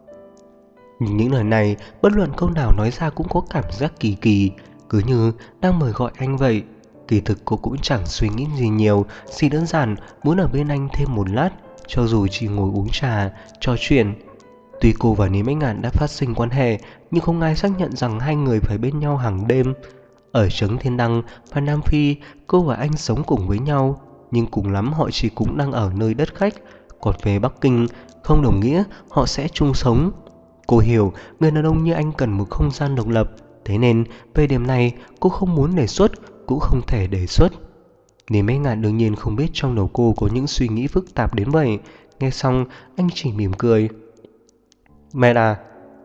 Nhưng những lời này bất luận câu nào nói ra cũng có cảm giác kỳ kỳ, cứ như đang mời gọi anh vậy. Kỳ thực cô cũng chẳng suy nghĩ gì nhiều, chỉ đơn giản muốn ở bên anh thêm một lát, cho dù chỉ ngồi uống trà, trò chuyện. Tuy cô và Niềm Bách Ngạn đã phát sinh quan hệ, nhưng không ai xác nhận rằng hai người phải bên nhau hàng đêm. Ở Trấn Thiên Đăng và Nam Phi, cô và anh sống cùng với nhau, nhưng cùng lắm họ chỉ cũng đang ở nơi đất khách. Còn về Bắc Kinh, không đồng nghĩa họ sẽ chung sống. Cô hiểu người đàn ông như anh cần một không gian độc lập, thế nên về điểm này cô không muốn đề xuất, cũng không thể đề xuất. Niềm Bách Ngạn đương nhiên không biết trong đầu cô có những suy nghĩ phức tạp đến vậy. Nghe xong anh chỉ mỉm cười. Mệt à?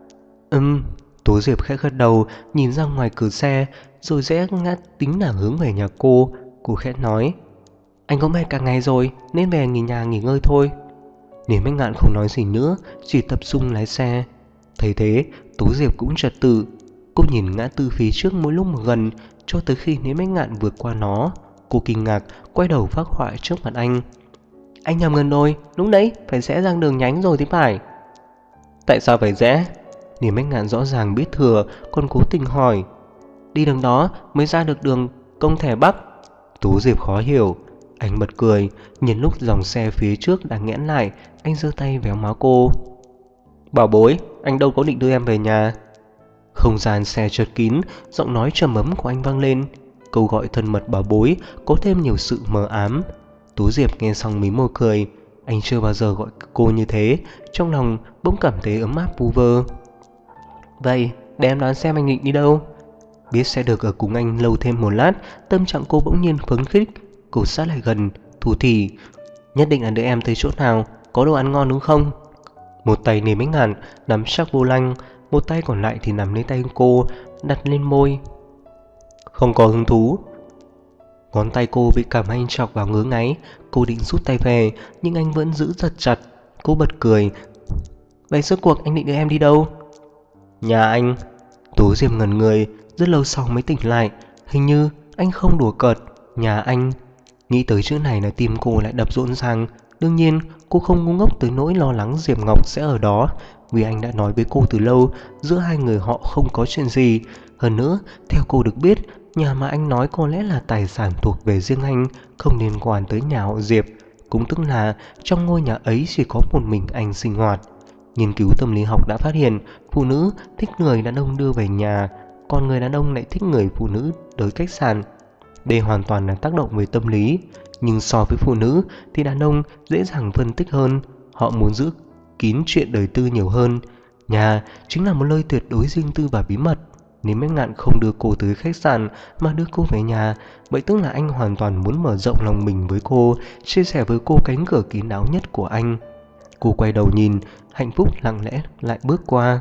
Tố Diệp khẽ gật đầu, nhìn ra ngoài cửa xe, rồi rẽ ngã tính là hướng về nhà cô. Cô khẽ nói: anh cũng mệt cả ngày rồi, nên về nhà nghỉ ngơi thôi. Niềm Bách Ngạn không nói gì nữa, chỉ tập trung lái xe. Thấy thế, Tố Diệp cũng trật tự. Cô nhìn ngã tư phía trước mỗi lúc một gần, cho tới khi Niềm Bách Ngạn vượt qua nó. Cô kinh ngạc, quay đầu phác họa trước mặt anh. Anh nhầm gần rồi, đúng đấy, phải rẽ sang đường nhánh rồi thì phải. Tại sao phải rẽ? Niềm Bách Ngạn rõ ràng biết thừa, còn cố tình hỏi. Đi đường đó mới ra được đường Công Thể Bắc. Tố Diệp khó hiểu. Anh bật cười, nhìn lúc dòng xe phía trước đang nghẽn lại, anh giơ tay véo má cô. Bảo bối, anh đâu có định đưa em về nhà. Không gian xe chật kín, giọng nói trầm ấm của anh vang lên. Câu gọi thân mật bảo bối có thêm nhiều sự mờ ám. Tố Diệp nghe xong mím môi cười. Anh chưa bao giờ gọi cô như thế, trong lòng bỗng cảm thấy ấm áp vu vơ. Vậy để em đoán xem anh định đi đâu. Biết sẽ được ở cùng anh lâu thêm một lát, tâm trạng cô bỗng nhiên phấn khích. Cô sát lại gần, thủ thỉ: nhất định là đưa em tới chỗ nào có đồ ăn ngon đúng không? Một tay Niềm Bách Ngạn nắm chắc vô lăng, một tay còn lại thì nắm lấy tay cô, đặt lên môi. Không có hứng thú. Ngón tay cô bị cảm anh chọc vào ngứa ngáy. Cô định rút tay về, nhưng anh vẫn giữ giật chặt. Cô bật cười. Vậy rốt cuộc anh định đưa em đi đâu? Nhà anh. Tố Diệp ngẩn người, rất lâu sau mới tỉnh lại. Hình như anh không đùa cợt. Nhà anh. Nghĩ tới chữ này là tim cô lại đập rộn ràng. Đương nhiên Cô không ngu ngốc tới nỗi lo lắng Diệp Ngọc sẽ ở đó, vì anh đã nói với cô từ lâu giữa hai người họ không có chuyện gì. Hơn nữa, theo cô được biết, nhà mà anh nói có lẽ là tài sản thuộc về riêng anh, không liên quan tới nhà họ Diệp. Cũng tức là trong ngôi nhà ấy chỉ có một mình anh sinh hoạt. Nghiên cứu tâm lý học đã phát hiện phụ nữ thích người đàn ông đưa về nhà, còn người đàn ông lại thích người phụ nữ tới khách sạn. Đây hoàn toàn là tác động về tâm lý. Nhưng so với phụ nữ thì đàn ông dễ dàng phân tích hơn. Họ muốn giữ kín chuyện đời tư nhiều hơn. Nhà chính là một nơi tuyệt đối riêng tư và bí mật. Nếu Bách Ngạn không đưa cô tới khách sạn mà đưa cô về nhà, vậy tức là anh hoàn toàn muốn mở rộng lòng mình với cô, chia sẻ với cô cánh cửa kín đáo nhất của anh. Cô quay đầu nhìn, hạnh phúc lặng lẽ lại bước qua.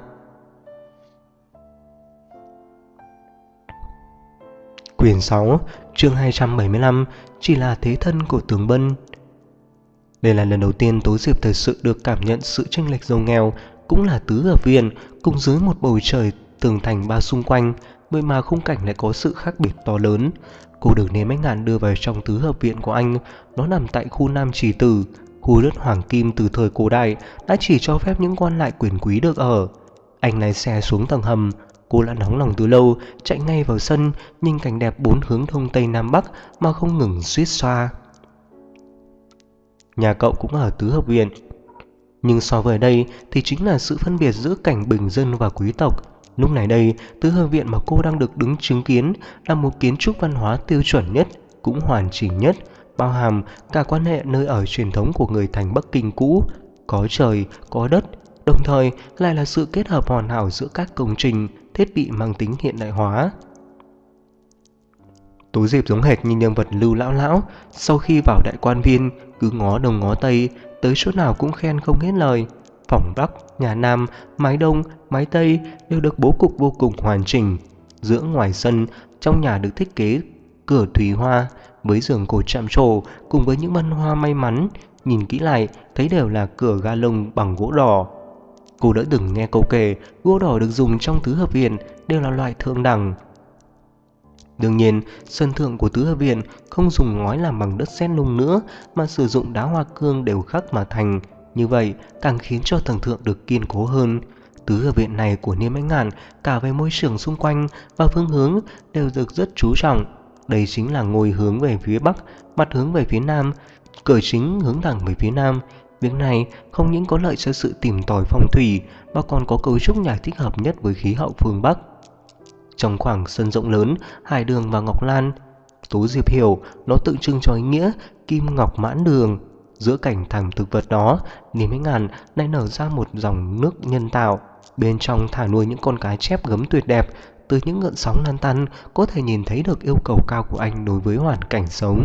Quyển 6, chương 275, chỉ là thế thân của Tường Bân. Đây là lần đầu tiên Tố Diệp thật sự được cảm nhận sự chênh lệch giàu nghèo, cũng là tứ hợp viện, cùng dưới một bầu trời tường thành bao xung quanh, vậy mà khung cảnh lại có sự khác biệt to lớn. Cô được Nến Bách Ngạn đưa vào trong tứ hợp viện của anh, nó nằm tại khu Nam Trì Tử, khu đất hoàng kim từ thời cổ đại đã chỉ cho phép những quan lại quyền quý được ở. Anh lái xe xuống tầng hầm. Cô đã nóng lòng từ lâu, chạy ngay vào sân, nhìn cảnh đẹp bốn hướng đông tây nam bắc mà không ngừng suýt xoa. Nhà cậu cũng ở tứ hợp viện, nhưng so với đây thì chính là sự phân biệt giữa cảnh bình dân và quý tộc. Lúc này đây, tứ hợp viện mà cô đang được đứng chứng kiến là một kiến trúc văn hóa tiêu chuẩn nhất, cũng hoàn chỉnh nhất, bao hàm cả quan hệ nơi ở truyền thống của người thành Bắc Kinh cũ, có trời, có đất, đồng thời lại là sự kết hợp hoàn hảo giữa các công trình, thiết bị mang tính hiện đại hóa. Tố Diệp giống hệt như nhân vật Lưu Lão Lão, sau khi vào đại quan viên, cứ ngó đông ngó tây, tới chỗ nào cũng khen không hết lời. Phòng Bắc, nhà Nam, mái Đông, mái Tây đều được bố cục vô cùng hoàn chỉnh. Giữa ngoài sân, trong nhà được thiết kế cửa thủy hoa, với giường cột chạm trổ cùng với những bông hoa may mắn, nhìn kỹ lại thấy đều là cửa ga lông bằng gỗ đỏ. Cô đã từng nghe câu kể gỗ đỏ được dùng trong tứ hợp viện đều là loại thượng đẳng. Đương nhiên, sân thượng của tứ hợp viện không dùng ngói làm bằng đất sét nung nữa, mà sử dụng đá hoa cương đều khắc mà thành. Như vậy càng khiến cho tầng thượng được kiên cố hơn. Tứ hợp viện này của Niêm Bách Ngạn cả về môi trường xung quanh và phương hướng đều được rất chú trọng. Đây chính là ngôi hướng về phía bắc, mặt hướng về phía nam, cửa chính hướng thẳng về phía nam. Việc này không những có lợi cho sự tìm tòi phong thủy mà còn có cấu trúc nhà thích hợp nhất với khí hậu phương Bắc. Trong khoảng sân rộng lớn, Hải Đường và Ngọc Lan, Tố Diệp hiểu nó tượng trưng cho ý nghĩa kim ngọc mãn đường. Giữa cảnh thảm thực vật đó, Niêm Bách Ngạn lại nở ra một dòng nước nhân tạo, bên trong thả nuôi những con cá chép gấm tuyệt đẹp. Từ những ngợn sóng lan tăn có thể nhìn thấy được yêu cầu cao của anh đối với hoàn cảnh sống.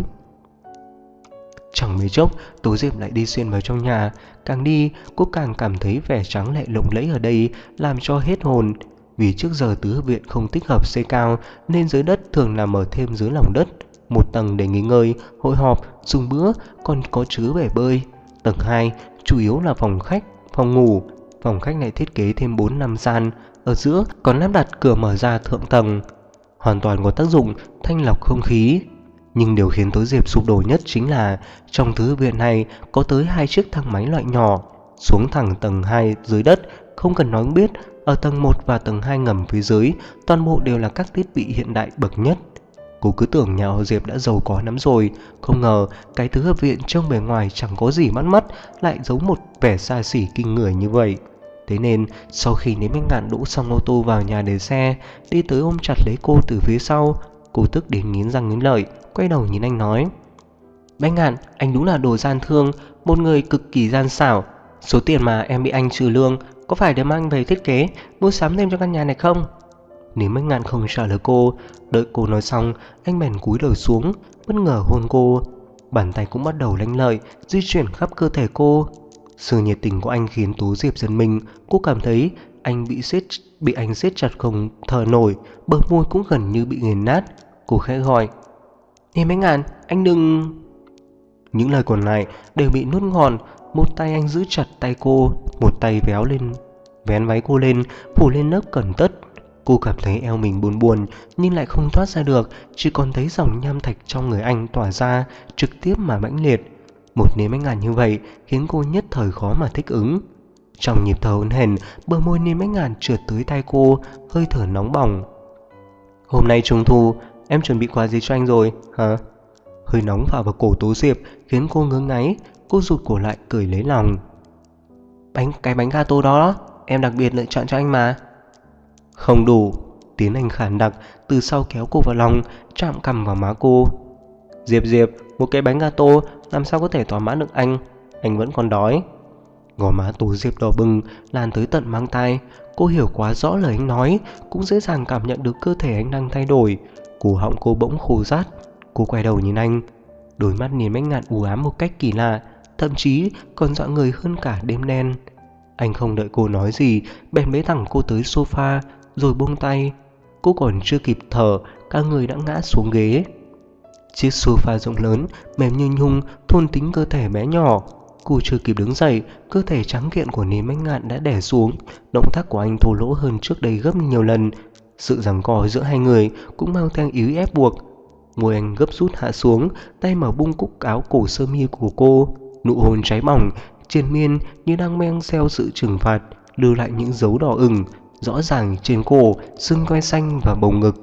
Chẳng mấy chốc, Tố Diệp lại đi xuyên vào trong nhà. Càng đi, cô càng cảm thấy vẻ trắng lệ lộng lẫy ở đây làm cho hết hồn. Vì trước giờ tứ hợp viện không thích hợp xây cao, nên dưới đất thường là mở thêm dưới lòng đất một tầng để nghỉ ngơi, hội họp, dùng bữa, còn có chứa bể bơi. Tầng 2 chủ yếu là phòng khách, phòng ngủ. Phòng khách này thiết kế thêm 4-5 gian, ở giữa còn lắp đặt cửa mở ra thượng tầng, hoàn toàn có tác dụng thanh lọc không khí. Nhưng điều khiến Tố Diệp sụp đổ nhất chính là trong tứ hợp viện này có tới 2 chiếc thang máy loại nhỏ xuống thẳng tầng 2 dưới đất. Không cần nói cũng biết, ở tầng 1 và tầng 2 ngầm phía dưới toàn bộ đều là các thiết bị hiện đại bậc nhất. Cô cứ tưởng nhà họ Diệp đã giàu có lắm rồi, không ngờ cái tứ hợp viện trông bề ngoài chẳng có gì bắt mắt lại giấu một vẻ xa xỉ kinh người như vậy. Thế nên sau khi Niêm Bách Ngạn đỗ xong ô tô vào nhà để xe, đi tới ôm chặt lấy cô từ phía sau. Cô tức đến nghiến răng nghiến lợi, quay đầu nhìn anh nói: Bách Ngạn, anh đúng là đồ gian thương, một người cực kỳ gian xảo. Số tiền mà em bị anh trừ lương có phải để mang về thiết kế, mua sắm thêm cho căn nhà này không? Nếu Bách Ngạn không trả lời cô, đợi cô nói xong, anh bèn cúi đầu xuống, bất ngờ hôn cô. Bàn tay cũng bắt đầu lanh lợi, di chuyển khắp cơ thể cô. Sự nhiệt tình của anh khiến Tố Diệp giật mình. Cô cảm thấy anh bị anh siết chặt không thở nổi, bờ môi cũng gần như bị nghiền nát. Cô khẽ gọi: Niêm Bách Ngạn, anh đừng... Những lời còn lại đều bị nuốt ngọn. Một tay anh giữ chặt tay cô, một tay vén váy cô lên, phủ lên lớp cẩn tất. Cô cảm thấy eo mình buồn buồn nhưng lại không thoát ra được, chỉ còn thấy dòng nham thạch trong người anh tỏa ra trực tiếp mà mãnh liệt. Một nếm bánh ngạn như vậy khiến cô nhất thời khó mà thích ứng. Trong nhịp thở hổn hển, bờ môi nếm bánh ngạn trượt tới tay cô, hơi thở nóng bỏng. Hôm nay Trung thu, em chuẩn bị quà gì cho anh rồi, hả? Hơi nóng phả vào cổ Tố Diệp khiến cô ngứa ngáy, cô rụt cổ lại cười lấy lòng. Cái bánh gato đó, em đặc biệt lựa chọn cho anh mà. Không đủ, tiếng anh khàn đặc từ sau kéo cô vào lòng, chạm cằm vào má cô. Diệp, một cái bánh gato làm sao có thể thỏa mãn được anh vẫn còn đói. Gò má Tố Diệp đỏ bừng, lan tới tận mang tai. Cô hiểu quá rõ lời anh nói, cũng dễ dàng cảm nhận được cơ thể anh đang thay đổi. Cổ họng cô bỗng khô rát. Cô quay đầu nhìn anh, đôi mắt nhìn bánh ngạn u ám một cách kỳ lạ, thậm chí còn dọa người hơn cả đêm đen. Anh không đợi cô nói gì, bèn bế thẳng cô tới sofa, rồi buông tay. Cô còn chưa kịp thở, cả người đã ngã xuống ghế. Chiếc sofa rộng lớn, mềm như nhung, thôn tính cơ thể bé nhỏ. Cô chưa kịp đứng dậy, cơ thể trắng kiện của Nến Bánh Ngạn đã đè xuống. Động tác của anh thô lỗ hơn trước đây gấp nhiều lần. Sự giằng co giữa hai người cũng mang theo ý ép buộc. Môi anh gấp rút hạ xuống, tay mở bung cúc áo cổ sơ mi của cô. Nụ hôn cháy bỏng, triền miên như đang men theo sự trừng phạt, lưu lại những dấu đỏ ửng rõ ràng trên cổ, xương quai xanh và bầu ngực.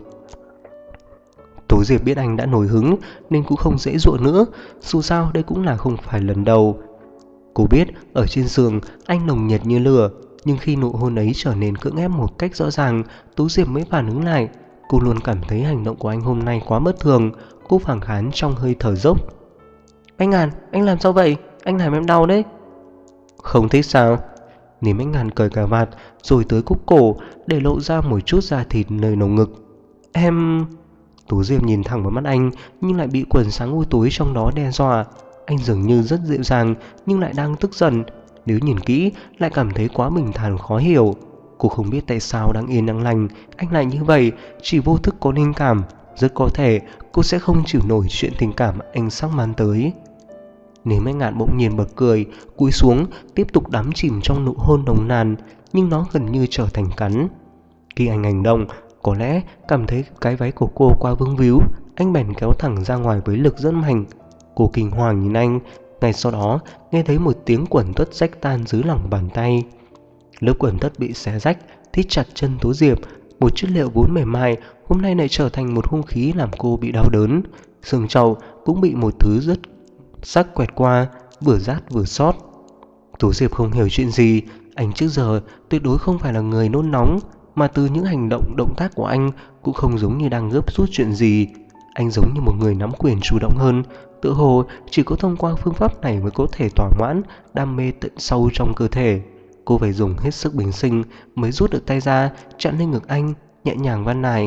Tố Diệp biết anh đã nổi hứng nên cũng không dễ dụa nữa, dù sao đây cũng là không phải lần đầu. Cô biết ở trên giường anh nồng nhiệt như lửa, nhưng khi nụ hôn ấy trở nên cưỡng ép một cách rõ ràng, Tố Diệp mới phản ứng lại. Cô luôn cảm thấy hành động của anh hôm nay quá bất thường. Cô phản kháng trong hơi thở dốc. Anh Ngàn, anh làm sao vậy? Anh làm em đau đấy. Không thích sao? Nìm Anh Ngàn cởi cà vạt rồi tới cúc cổ, để lộ ra một chút da thịt nơi lồng ngực. Em... Tố Diệp nhìn thẳng vào mắt anh, nhưng lại bị quần sáng u tối trong đó đe dọa. Anh dường như rất dịu dàng, nhưng lại đang tức giận. Nếu nhìn kỹ, lại cảm thấy quá bình thản khó hiểu. Cô không biết tại sao đang yên đang lành anh lại như vậy, chỉ vô thức có linh cảm. Rất có thể cô sẽ không chịu nổi chuyện tình cảm anh sắp mang tới. Nếm Anh Ngạn bỗng nhiên bật cười, cúi xuống, tiếp tục đắm chìm trong nụ hôn nồng nàn, nhưng nó gần như trở thành cắn. Khi anh hành động, có lẽ cảm thấy cái váy của cô quá vướng víu, anh bèn kéo thẳng ra ngoài với lực rất mạnh. Cô kinh hoàng nhìn anh, ngay sau đó nghe thấy một tiếng quần tất rách tan dưới lòng bàn tay. Lớp quần tất bị xé rách, thít chặt chân Tố Diệp. Một chất liệu vốn mềm mại hôm nay lại trở thành một hung khí làm cô bị đau đớn. Xương trậu cũng bị một thứ rất sắc quẹt qua, vừa rát vừa xót. Tố Diệp không hiểu chuyện gì. Anh trước giờ tuyệt đối không phải là người nôn nóng, mà từ những hành động tác của anh cũng không giống như đang gấp rút chuyện gì. Anh giống như một người nắm quyền chủ động hơn, tự hồ chỉ có thông qua phương pháp này mới có thể thỏa mãn đam mê tận sâu trong cơ thể. Cô phải dùng hết sức bình sinh mới rút được tay ra, chặn lên ngực anh, nhẹ nhàng van nài.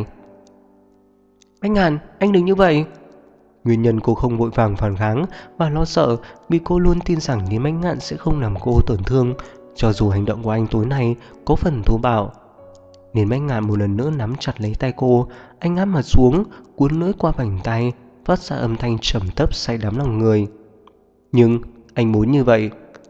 Anh Ngàn, anh đừng như vậy. Nguyên nhân cô không vội vàng phản kháng và lo sợ vì cô luôn tin rằng Nếm Anh Ngạn sẽ không làm cô tổn thương, cho dù hành động của anh tối nay có phần thô bạo. Nếm Anh Ngạn một lần nữa nắm chặt lấy tay cô, anh áp mặt xuống, cuốn lưỡi qua vành tay, phát ra âm thanh trầm thấp say đắm lòng người. Nhưng anh muốn như vậy.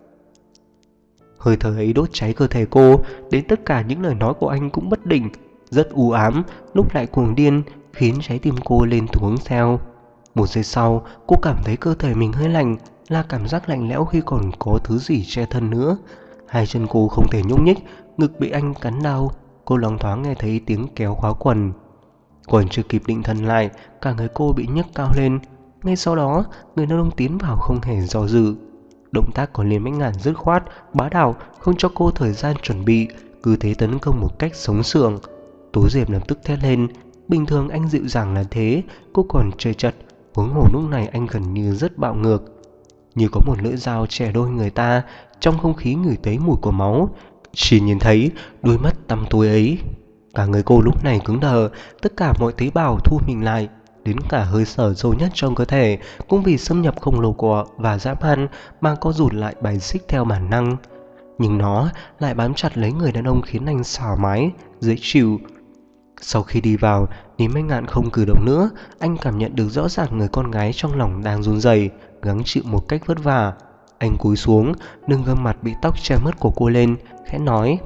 Hơi thở ấy đốt cháy cơ thể cô, đến tất cả những lời nói của anh cũng bất định, rất u ám, lúc lại cuồng điên, khiến trái tim cô lên thuống theo. Một giây sau, cô cảm thấy cơ thể mình hơi lạnh, là cảm giác lạnh lẽo khi còn có thứ gì che thân nữa. Hai chân cô không thể nhúc nhích, ngực bị anh cắn đau. Cô loáng thoáng nghe thấy tiếng kéo khóa quần. Còn chưa kịp định thần lại, cả người cô bị nhấc cao lên. Ngay sau đó, người đàn ông tiến vào không hề do dự. Động tác của Nếm Anh Ngạn dứt khoát, bá đạo, không cho cô thời gian chuẩn bị, cứ thế tấn công một cách sống sượng. Tố Diệp lập tức thét lên. Bình thường anh dịu dàng là thế, cô còn chơi chật, huống hồ lúc này anh gần như rất bạo ngược, như có một lưỡi dao chẻ đôi người ta. Trong không khí ngửi thấy mùi của máu, chỉ nhìn thấy đôi mắt tăm tối ấy. Cả người cô lúc này cứng đờ, tất cả mọi tế bào thu mình lại, đến cả hơi thở sâu nhất trong cơ thể cũng vì xâm nhập không lồ cọ và dã man mà có rụt lại bài xích theo bản năng. Nhưng nó lại bám chặt lấy người đàn ông khiến anh thoải mái, dễ chịu. Sau khi đi vào, Nếm Anh Ngạn không cử động nữa. Anh cảm nhận được rõ ràng người con gái trong lòng đang run rẩy, gắng chịu một cách vất vả. Anh cúi xuống, nâng gương mặt bị tóc che mất của cô lên, khẽ nói: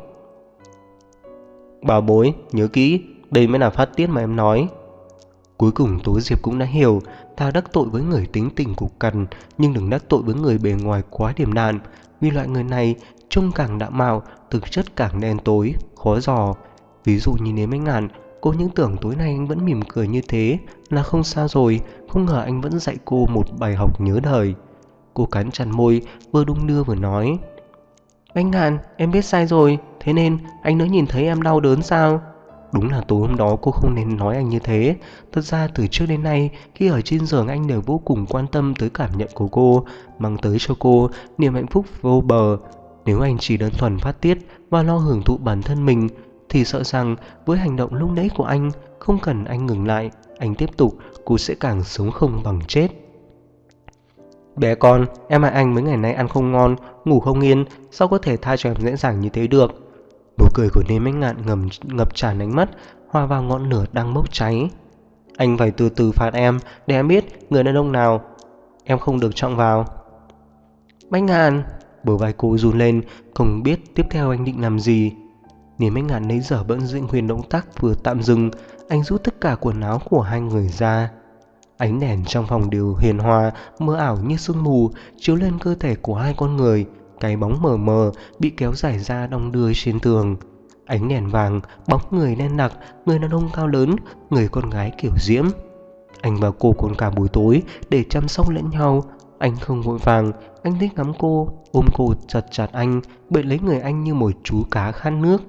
Bảo bối, nhớ kỹ, đây mới là phát tiết mà em nói. Cuối cùng Tố Diệp cũng đã hiểu, Ta đắc tội với người tính tình cục cằn, nhưng đừng đắc tội với người bề ngoài quá điềm đạm. Vì loại người này trông càng đạo mạo, thực chất càng đen tối, khó dò. Ví dụ như Nếm Ánh Ngạn, cô những tưởng tối nay anh vẫn mỉm cười như thế là không sao rồi, không ngờ anh vẫn dạy cô một bài học nhớ đời. Cô cắn chặt môi, vừa đung đưa vừa nói: Anh Ngạn, em biết sai rồi, thế nên anh nỡ nhìn thấy em đau đớn sao? Đúng là tối hôm đó cô không nên nói anh như thế. Thật ra từ trước đến nay, khi ở trên giường anh đều vô cùng quan tâm tới cảm nhận của cô, mang tới cho cô niềm hạnh phúc vô bờ. Nếu anh chỉ đơn thuần phát tiết và lo hưởng thụ bản thân mình, thì sợ rằng với hành động lúc nãy của anh, không cần anh ngừng lại, anh tiếp tục, cô sẽ càng sống không bằng chết. Bé con, em hại anh mấy ngày nay ăn không ngon, ngủ không yên, sao có thể tha cho em dễ dàng như thế được? Nụ cười của Nếm Ánh Ngạn ngập tràn ánh mắt, hòa vào ngọn lửa đang bốc cháy. Anh phải từ từ phạt em, để em biết người đàn ông nào em không được chọn vào. Ánh Ngạn, bờ vai cô run lên, không biết tiếp theo anh định làm gì. Nếm Ánh Ngạn nãy giờ bỗng dưng huyền động tác vừa tạm dừng, anh rút tất cả quần áo của hai người ra. Ánh đèn trong phòng đều hiền hòa, mơ ảo như sương mù, chiếu lên cơ thể của hai con người, cái bóng mờ mờ bị kéo dài ra đong đưa trên tường. Ánh đèn vàng, bóng người đen đặc, người đàn ông cao lớn, người con gái kiểu diễm. Anh và cô còn cả buổi tối để chăm sóc lẫn nhau. Anh không vội vàng, anh thích ngắm cô, ôm cô chặt chặt anh, bện lấy người anh như một chú cá khát nước.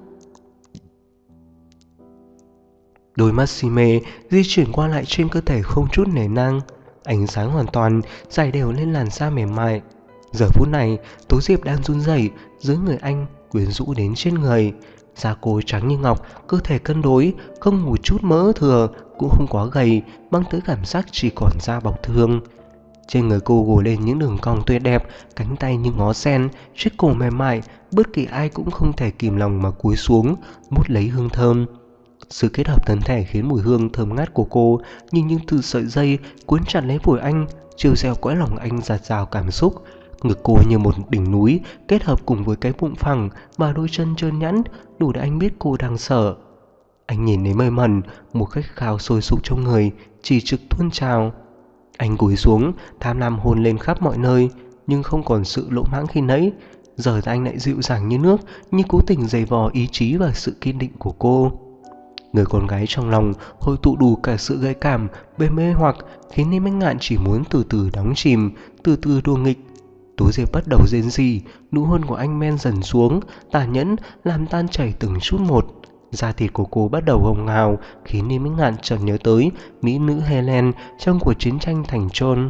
Đôi mắt si mê di chuyển qua lại trên cơ thể không chút nể nang, ánh sáng hoàn toàn rải đều lên làn da mềm mại. Giờ phút này, Tố Diệp đang run rẩy dưới người anh, quyến rũ đến trên người. Da cô trắng như ngọc, cơ thể cân đối, không một chút mỡ thừa, cũng không quá gầy, mang tới cảm giác chỉ còn da bọc thương. Trên người cô gồ lên những đường cong tuyệt đẹp, cánh tay như ngó sen, chiếc cổ mềm mại, bất kỳ ai cũng không thể kìm lòng mà cúi xuống, mút lấy hương thơm. Sự kết hợp thân thể khiến mùi hương thơm ngát của cô như những từ sợi dây cuốn chặt lấy phổi anh, chiều dẻo cõi lòng anh dạt dào cảm xúc. Ngực cô như một đỉnh núi kết hợp cùng với cái bụng phẳng và đôi chân trơn nhẵn, đủ để anh biết cô đang sợ. Anh nhìn thấy mây mẩn, một khát khao sôi sục trong người chỉ trực tuôn trào. Anh cúi xuống, tham lam hôn lên khắp mọi nơi, nhưng không còn sự lỗ mãng khi nãy. Giờ anh lại dịu dàng như nước, như cố tình giày vò ý chí và sự kiên định của cô. Người con gái trong lòng hội tụ đủ cả sự gợi cảm, bê mê hoặc, khiến Nếm Ánh Ngạn chỉ muốn từ từ đắm chìm, từ từ đùa nghịch. Tố Diệp bắt đầu rên rỉ, nụ hôn của anh men dần xuống, tàn nhẫn làm tan chảy từng chút một. Da thịt của cô bắt đầu hồng hào, khiến Nếm Ánh Ngạn chợt nhớ tới mỹ nữ Helen trong cuộc chiến tranh thành trôn.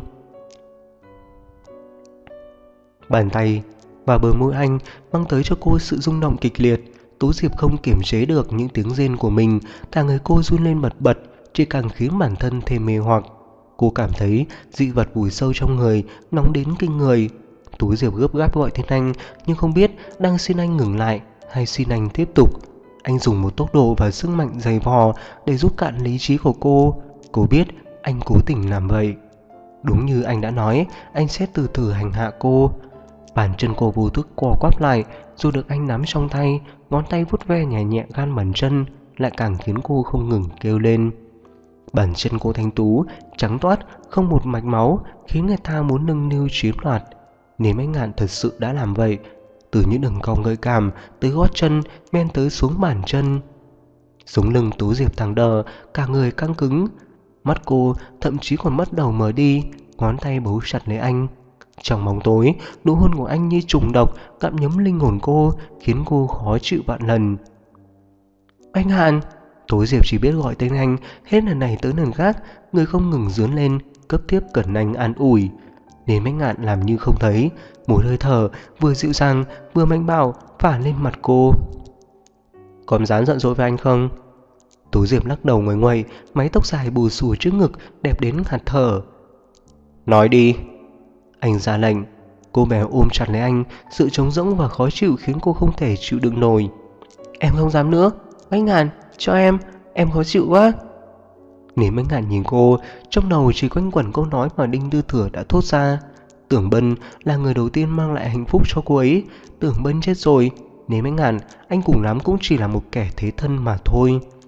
Bàn tay và bờ môi anh mang tới cho cô sự rung động kịch liệt. Tố Diệp không kiềm chế được những tiếng rên của mình, cả người cô run lên bật bật, chỉ càng khiến bản thân thêm mê hoặc. Cô cảm thấy dị vật vùi sâu trong người, nóng đến kinh người. Tố Diệp gấp gáp gọi tên anh, nhưng không biết đang xin anh ngừng lại hay xin anh tiếp tục. Anh dùng một tốc độ và sức mạnh dày vò để rút cạn lý trí của cô. Cô biết anh cố tình làm vậy. Đúng như anh đã nói, anh sẽ từ từ hành hạ cô. Bàn chân cô vô thức co quắp lại, dù được anh nắm trong tay, ngón tay vuốt ve nhẹ nhẹ gan bàn chân, lại càng khiến cô không ngừng kêu lên. Bàn chân cô thanh tú, trắng toát, không một mạch máu, khiến người ta muốn nâng niu chiếm đoạt. Nếm Ánh Ngạn thật sự đã làm vậy, từ những đường cong gợi cảm tới gót chân, men tới xuống bàn chân. Sống lưng Tố Diệp thẳng đờ, cả người căng cứng. Mắt cô thậm chí còn bắt đầu mở đi, ngón tay bấu chặt lấy anh. Trong bóng tối, nụ hôn của anh như trùng độc gặm nhấm linh hồn cô, khiến cô khó chịu vạn lần. Anh Ngạn! Tố Diệp chỉ biết gọi tên anh, hết lần này tới lần khác, người không ngừng dướn lên, cấp tiếp cần anh an ủi. Nếm Ánh Ngạn làm như không thấy, một hơi thở vừa dịu dàng vừa mạnh bạo phả lên mặt cô. Còn dám giận dỗi với anh không? Tố Diệp lắc đầu ngoáy ngoáy, mái tóc dài bù xù trước ngực đẹp đến ngạt thở. Nói đi! Anh ra lệnh. Cô bé ôm chặt lấy anh, sự trống rỗng và khó chịu khiến cô không thể chịu đựng nổi. Em không dám nữa, Ánh Ngạn, cho em khó chịu quá. Nếm Ánh Ngạn nhìn cô, trong đầu chỉ quanh quẩn câu nói mà Đinh Tư Thừa đã thốt ra. Tưởng Bân là người đầu tiên mang lại hạnh phúc cho cô ấy. Tưởng Bân chết rồi, Nếm Ánh Ngạn, anh cùng lắm cũng chỉ là một kẻ thế thân mà thôi.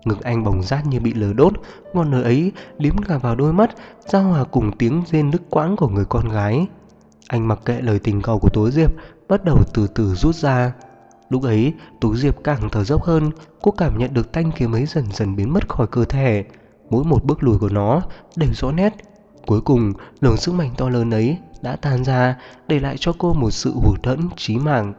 Ngực anh bỏng rát như bị lửa đốt, ngọn lửa ấy liếm cả vào đôi mắt, giao hòa cùng tiếng rên nức quãng của người con gái. Anh mặc kệ lời tình cầu của Tố Diệp, bắt đầu từ từ rút ra. Lúc ấy, Tố Diệp càng thở dốc hơn, cô cảm nhận được thanh kiếm ấy dần dần biến mất khỏi cơ thể. Mỗi một bước lùi của nó đều rõ nét. Cuối cùng, luồng sức mạnh to lớn ấy đã tan ra, để lại cho cô một sự hụt hẫng chí mạng.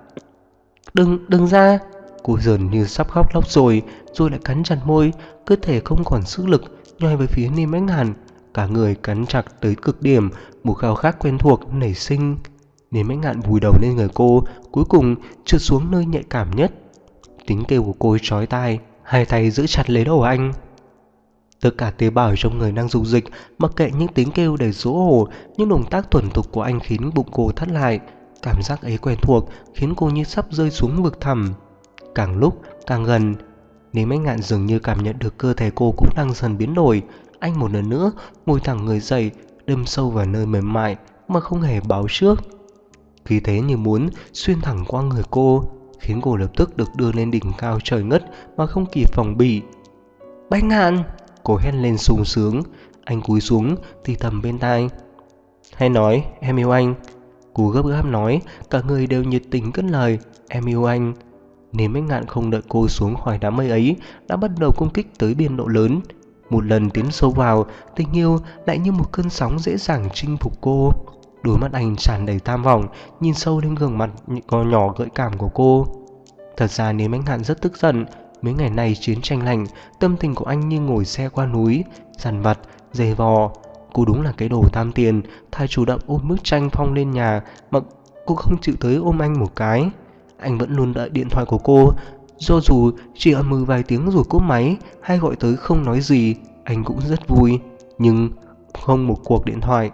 Đừng ra! Cô dần như sắp khóc lóc rồi lại cắn chặt môi, cơ thể không còn sức lực, nhoi về phía Ninh Mãnh Hàn. Cả người cắn chặt tới cực điểm, một khao khát quen thuộc nảy sinh. Ninh Mãnh Hàn vùi đầu lên người cô, cuối cùng trượt xuống nơi nhạy cảm nhất. Tiếng kêu của cô chói tai, hai tay giữ chặt lấy đầu anh. Tất cả tế bào trong người đang rục dịch, mặc kệ những tiếng kêu đầy xấu hổ, những động tác thuần thục của anh khiến bụng cô thắt lại. Cảm giác ấy quen thuộc khiến cô như sắp rơi xuống vực thẳm. Càng lúc càng gần, Lý Mãnh Ngạn dường như cảm nhận được cơ thể cô cũng đang dần biến đổi. Anh một lần nữa ngồi thẳng người dậy, đâm sâu vào nơi mềm mại mà không hề báo trước. Khí thế như muốn xuyên thẳng qua người cô, khiến cô lập tức được đưa lên đỉnh cao trời ngất mà không kịp phòng bị. Bách Ngạn! Cô hét lên sung sướng. Anh cúi xuống thì thầm bên tai. Hay nói em yêu anh. Cô gấp gáp nói, cả người đều nhiệt tình cất lời. Em yêu anh. Nên Bách Ngạn không đợi cô xuống khỏi đám mây ấy, đã bắt đầu công kích tới biên độ lớn. Một lần tiến sâu vào, tình yêu lại như một cơn sóng dễ dàng chinh phục cô. Đôi mắt anh tràn đầy tham vọng, nhìn sâu lên gương mặt nhỏ gợi cảm của cô. Thật ra Nên Bách Ngạn rất tức giận. Mấy ngày nay chiến tranh lạnh, tâm tình của anh như ngồi xe qua núi, dằn vặt, giày vò. Cô đúng là cái đồ tham tiền, thay chủ động ôm bức tranh Phong lên nhà mà cô không chịu tới ôm anh một cái. Anh vẫn luôn đợi điện thoại của cô, do dù chỉ ầm ừ vài tiếng rồi cúp máy hay gọi tới không nói gì, anh cũng rất vui. Nhưng không một cuộc điện thoại.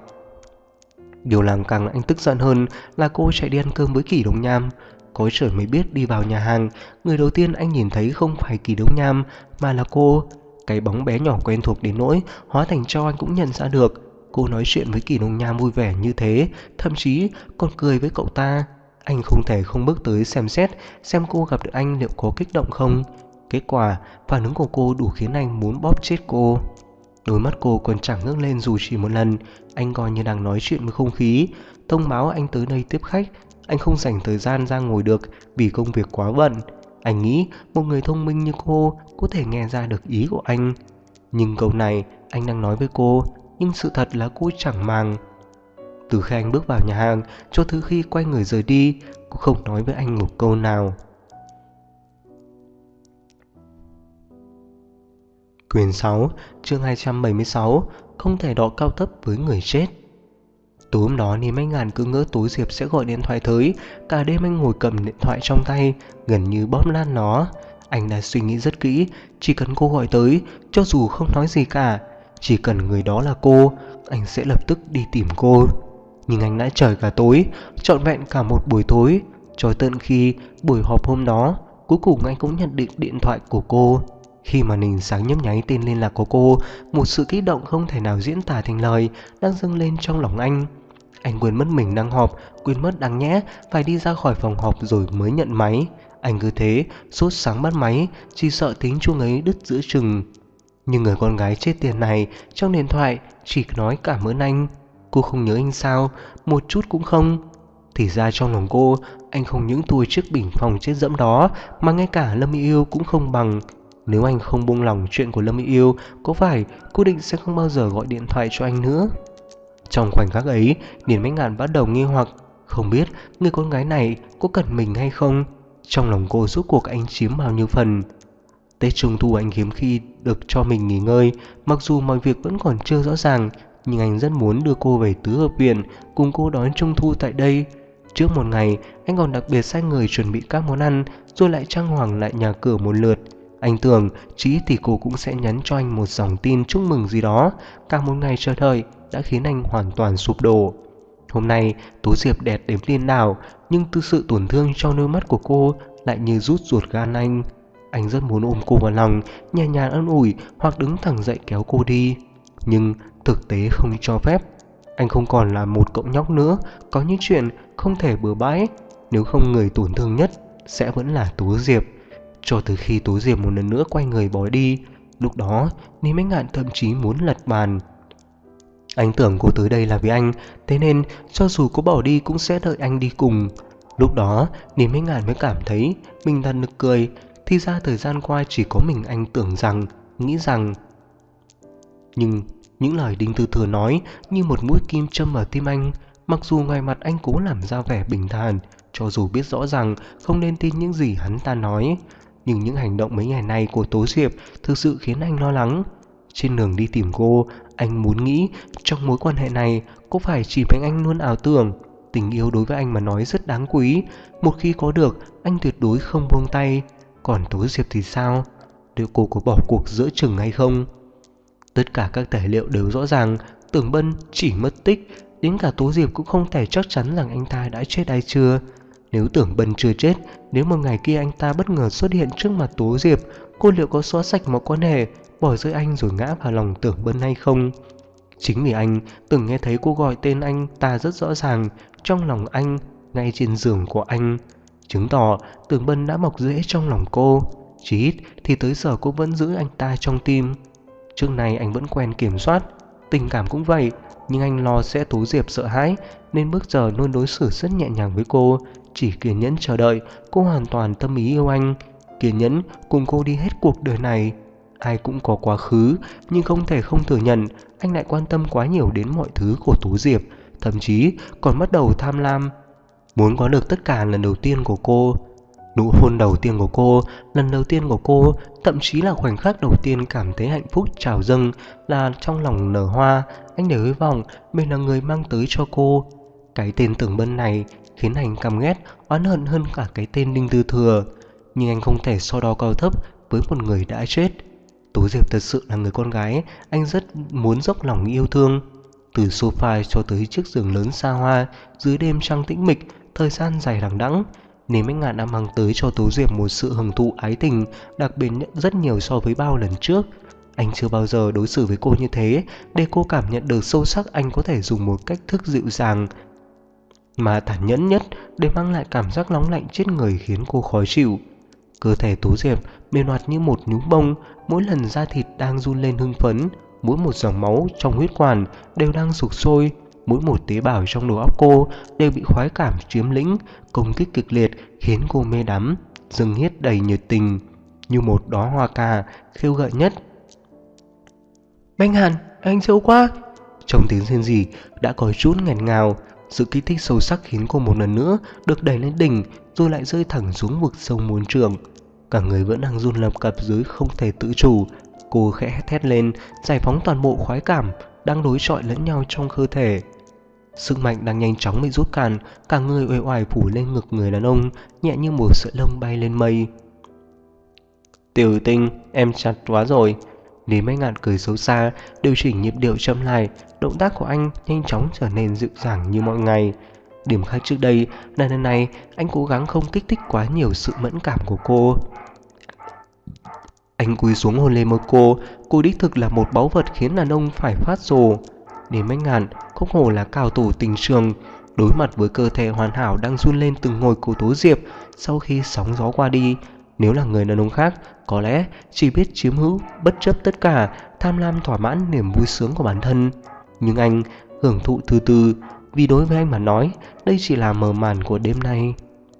Điều làm càng anh tức giận hơn là cô chạy đi ăn cơm với Kỷ Đông Nham. Có trời mới biết đi vào nhà hàng, người đầu tiên anh nhìn thấy không phải Kỷ Đông Nham mà là cô. Cái bóng bé nhỏ quen thuộc đến nỗi hóa thành cho anh cũng nhận ra được. Cô nói chuyện với Kỷ Đông Nham vui vẻ như thế, thậm chí còn cười với cậu ta. Anh không thể không bước tới xem xét xem cô gặp được anh liệu có kích động không. Kết quả, phản ứng của cô đủ khiến anh muốn bóp chết cô. Đôi mắt cô còn chẳng ngước lên dù chỉ một lần. Anh coi như đang nói chuyện với không khí, thông báo anh tới đây tiếp khách. Anh không dành thời gian ra ngồi được vì công việc quá bận. Anh nghĩ một người thông minh như cô có thể nghe ra được ý của anh. Nhưng câu này anh đang nói với cô, nhưng sự thật là cô chẳng màng. Từ khi anh bước vào nhà hàng cho tới khi quay người rời đi, cô không nói với anh một câu nào. Quyển 6, chương 276, không thể đọ cao thấp với người chết. Tối hôm đó Ninh Mãnh Ngạn cứ ngỡ Tố Diệp sẽ gọi điện thoại tới. Cả đêm anh ngồi cầm điện thoại trong tay, gần như bóp nát nó. Anh đã suy nghĩ rất kỹ, chỉ cần cô gọi tới, cho dù không nói gì cả, chỉ cần người đó là cô, anh sẽ lập tức đi tìm cô. Nhưng anh đã chờ cả tối, trọn vẹn cả một buổi tối, cho tận khi buổi họp hôm đó, cuối cùng anh cũng nhận được điện thoại của cô. Khi màn hình sáng nhấp nháy tên liên lạc của cô, một sự kích động không thể nào diễn tả thành lời đang dâng lên trong lòng anh. Anh quên mất mình đang họp, quên mất đáng nhẽ phải đi ra khỏi phòng họp rồi mới nhận máy. Anh cứ thế, sốt sáng bắt máy, chỉ sợ tiếng chuông ấy đứt giữa chừng. Nhưng người con gái chết tiệt này trong điện thoại chỉ nói cảm ơn anh. Cô không nhớ anh sao? Một chút cũng không. Thì ra trong lòng cô, anh không những thua chiếc bình phòng chết dẫm đó, mà ngay cả Lâm Mỹ Yêu cũng không bằng. Nếu anh không buông lòng chuyện của Lâm Mỹ Yêu, có phải cô định sẽ không bao giờ gọi điện thoại cho anh nữa? Trong khoảnh khắc ấy, Điền Bách Ngạn bắt đầu nghi hoặc, không biết người con gái này có cần mình hay không. Trong lòng cô rốt cuộc anh chiếm bao nhiêu phần. Tết Trung Thu anh hiếm khi được cho mình nghỉ ngơi. Mặc dù mọi việc vẫn còn chưa rõ ràng, nhưng anh rất muốn đưa cô về Tứ Hợp Viện cùng cô đón Trung Thu tại đây. Trước một ngày, anh còn đặc biệt sai người chuẩn bị các món ăn, rồi lại trang hoàng lại nhà cửa một lượt. Anh tưởng chỉ ít thì cô cũng sẽ nhắn cho anh một dòng tin chúc mừng gì đó. Cả một ngày chờ đợi đã khiến anh hoàn toàn sụp đổ. Hôm nay Tố Diệp đẹp đến điên đảo, nhưng từ sự tổn thương trong đôi mắt của cô lại như rút ruột gan anh. Anh rất muốn ôm cô vào lòng, nhẹ nhàng an ủi hoặc đứng thẳng dậy kéo cô đi. Nhưng thực tế không cho phép. Anh không còn là một cậu nhóc nữa, có những chuyện không thể bừa bãi. Nếu không, người tổn thương nhất sẽ vẫn là Tố Diệp. Cho tới khi Tố Diệp một lần nữa quay người bỏ đi, Lúc đó, Lý Minh Ngạn thậm chí muốn lật bàn. Anh tưởng cô tới đây là vì anh, thế nên cho dù cô bỏ đi cũng sẽ đợi anh đi cùng. Lúc đó, Lý Minh Ngạn mới cảm thấy mình thật nực cười. Thì ra thời gian qua chỉ có mình anh tưởng rằng, nghĩ rằng. Nhưng những lời Đinh Tư Thừa nói như một mũi kim châm vào tim anh. Mặc dù ngoài mặt anh cố làm ra vẻ bình thản, cho dù biết rõ rằng không nên tin những gì hắn ta nói, nhưng những hành động mấy ngày nay của Tố Diệp thực sự khiến anh lo lắng. Trên đường đi tìm cô, anh muốn nghĩ trong mối quan hệ này có phải chỉ mình anh luôn ảo tưởng. Tình yêu đối với anh mà nói rất đáng quý, một khi có được anh tuyệt đối không buông tay. Còn Tố Diệp thì sao? Liệu cô có bỏ cuộc giữa chừng hay không? Tất cả các tài liệu đều rõ ràng, Tưởng Bân chỉ mất tích, đến cả Tố Diệp cũng không thể chắc chắn rằng anh ta đã chết hay chưa. Nếu Tưởng Bân chưa chết, nếu một ngày kia anh ta bất ngờ xuất hiện trước mặt Tố Diệp, cô liệu có xóa sạch mối quan hệ, bỏ rơi anh rồi ngã vào lòng Tưởng Bân hay không? Chính vì anh từng nghe thấy cô gọi tên anh ta rất rõ ràng, trong lòng anh, ngay trên giường của anh, chứng tỏ Tưởng Bân đã mọc rễ trong lòng cô. Chỉ ít thì tới giờ cô vẫn giữ anh ta trong tim. Trước này anh vẫn quen kiểm soát, tình cảm cũng vậy, nhưng anh lo sẽ Tố Diệp sợ hãi nên bước giờ luôn đối xử rất nhẹ nhàng với cô, chỉ kiên nhẫn chờ đợi cô hoàn toàn tâm ý yêu anh, kiên nhẫn cùng cô đi hết cuộc đời này. Ai cũng có quá khứ, nhưng không thể không thừa nhận anh lại quan tâm quá nhiều đến mọi thứ của Tố Diệp, thậm chí còn bắt đầu tham lam, muốn có được tất cả lần đầu tiên của cô. Nụ hôn đầu tiên của cô, lần đầu tiên của cô, thậm chí là khoảnh khắc đầu tiên cảm thấy hạnh phúc trào dâng là trong lòng nở hoa, anh đều hy vọng mình là người mang tới cho cô. Cái tên Tưởng Bân này khiến anh căm ghét, oán hận hơn cả cái tên Đinh Tư Thừa. Nhưng anh không thể so đo cao thấp với một người đã chết. Tố Diệp thật sự là người con gái anh rất muốn dốc lòng yêu thương. Từ sofa cho tới chiếc giường lớn xa hoa, dưới đêm trăng tĩnh mịch, thời gian dài đằng đẵng, Lý Minh Ngạn đã mang tới cho Tố Diệp một sự hưởng thụ ái tình đặc biệt rất nhiều so với bao lần trước. Anh chưa bao giờ đối xử với cô như thế, để cô cảm nhận được sâu sắc anh có thể dùng một cách thức dịu dàng mà thản nhẫn nhất để mang lại cảm giác nóng lạnh chết người khiến cô khó chịu. Cơ thể Tố Diệp mềm hoạt như một nhúm bông, mỗi lần da thịt đang run lên hưng phấn, mỗi một dòng máu trong huyết quản đều đang sục sôi, mỗi một tế bào trong đầu óc cô đều bị khoái cảm chiếm lĩnh, công kích kịch liệt khiến cô mê đắm, dâng hiết đầy nhiệt tình, như một đóa hoa cà khêu gợi nhất. Banh Hàn, anh xấu quá! Trong tiếng rên rỉ đã có chút nghẹn ngào, sự kích thích sâu sắc khiến cô một lần nữa được đẩy lên đỉnh, rồi lại rơi thẳng xuống vực sâu muôn trượng. Cả người vẫn đang run lập cập dưới không thể tự chủ. Cô khẽ thét lên, giải phóng toàn bộ khoái cảm đang đối chọi lẫn nhau trong cơ thể. Sức mạnh đang nhanh chóng bị rút cạn, cả người uể oải phủ lên ngực người đàn ông, nhẹ như một sợi lông bay lên mây. Tiểu Tinh, em chặt quá rồi. Lý Minh Ngạn cười xấu xa, điều chỉnh nhịp điệu chậm lại, động tác của anh nhanh chóng trở nên dịu dàng như mọi ngày. Điểm khác trước đây là lần này anh cố gắng không kích thích quá nhiều sự mẫn cảm của cô. Anh cúi xuống hôn lên môi cô đích thực là một báu vật khiến đàn ông phải phát rồ. Lý Minh Ngạn không hổ là cao thủ tình trường, đối mặt với cơ thể hoàn hảo đang run lên từng hồi của Tố Diệp sau khi sóng gió qua đi. Nếu là người đàn ông khác, có lẽ chỉ biết chiếm hữu, bất chấp tất cả, tham lam thỏa mãn niềm vui sướng của bản thân. Nhưng anh hưởng thụ từ từ, vì đối với anh mà nói, đây chỉ là mở màn của đêm nay.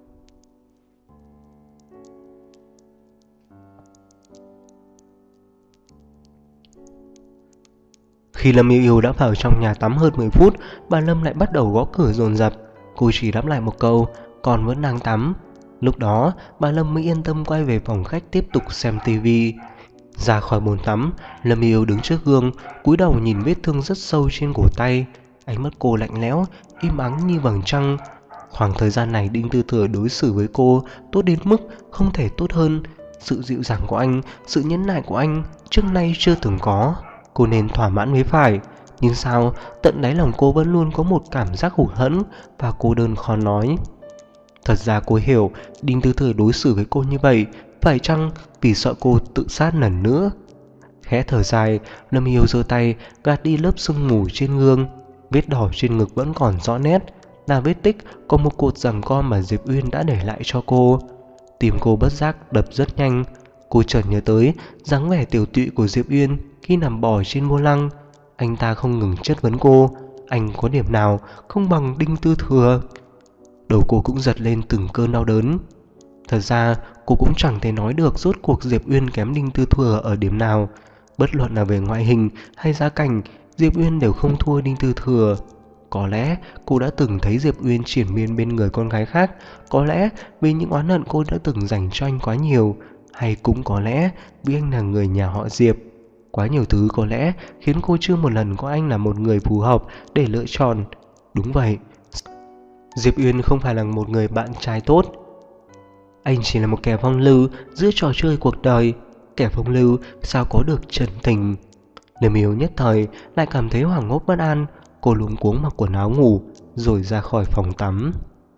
Khi Lâm Yêu Yêu đã vào trong nhà tắm hơn 10 phút, bà Lâm lại bắt đầu gõ cửa dồn dập. Cô chỉ đáp lại một câu, con vẫn đang tắm. Lúc đó, bà Lâm mới yên tâm quay về phòng khách tiếp tục xem tivi. Ra khỏi bồn tắm, Lâm Yêu đứng trước gương, cúi đầu nhìn vết thương rất sâu trên cổ tay. Ánh mắt cô lạnh lẽo, im ắng như vầng trăng. Khoảng thời gian này Đinh Tư Thừa đối xử với cô tốt đến mức không thể tốt hơn. Sự dịu dàng của anh, sự nhẫn nại của anh trước nay chưa từng có. Cô nên thỏa mãn mới phải. Nhưng sao tận đáy lòng cô vẫn luôn có một cảm giác hụt hẫng và cô đơn khó nói. Thật ra cô hiểu Đinh Tư Thừa đối xử với cô như vậy phải chăng vì sợ cô tự sát lần nữa. Khẽ thở dài, Lâm Yêu giơ tay gạt đi lớp sương mù trên gương. Vết đỏ trên ngực vẫn còn rõ nét, là vết tích có một cột giằng co mà Diệp Uyên đã để lại cho cô. Tim cô bất giác đập rất nhanh. Cô chợt nhớ tới dáng vẻ tiểu tụy của Diệp Uyên khi nằm bò trên vô lăng. Anh ta không ngừng chất vấn cô, anh có điểm nào không bằng Đinh Tư Thừa. Đầu cô cũng giật lên từng cơn đau đớn. Thật ra cô cũng chẳng thể nói được rốt cuộc Diệp Uyên kém Đinh Tư Thừa ở điểm nào. Bất luận là về ngoại hình hay gia cảnh, Diệp Uyên đều không thua Đinh Tư Thừa. Có lẽ cô đã từng thấy Diệp Uyên triển miên bên người con gái khác, có lẽ vì những oán hận cô đã từng dành cho anh quá nhiều, hay cũng có lẽ vì anh là người nhà họ Diệp. Quá nhiều thứ có lẽ khiến cô chưa một lần có anh là một người phù hợp để lựa chọn. Đúng vậy, Diệp Uyên không phải là một người bạn trai tốt. Anh chỉ là một kẻ phong lưu giữa trò chơi cuộc đời. Kẻ phong lưu sao có được chân tình. Lâm Hiếu nhất thời lại cảm thấy hoảng hốt bất an. Cô luống cuống mặc quần áo ngủ rồi ra khỏi phòng tắm.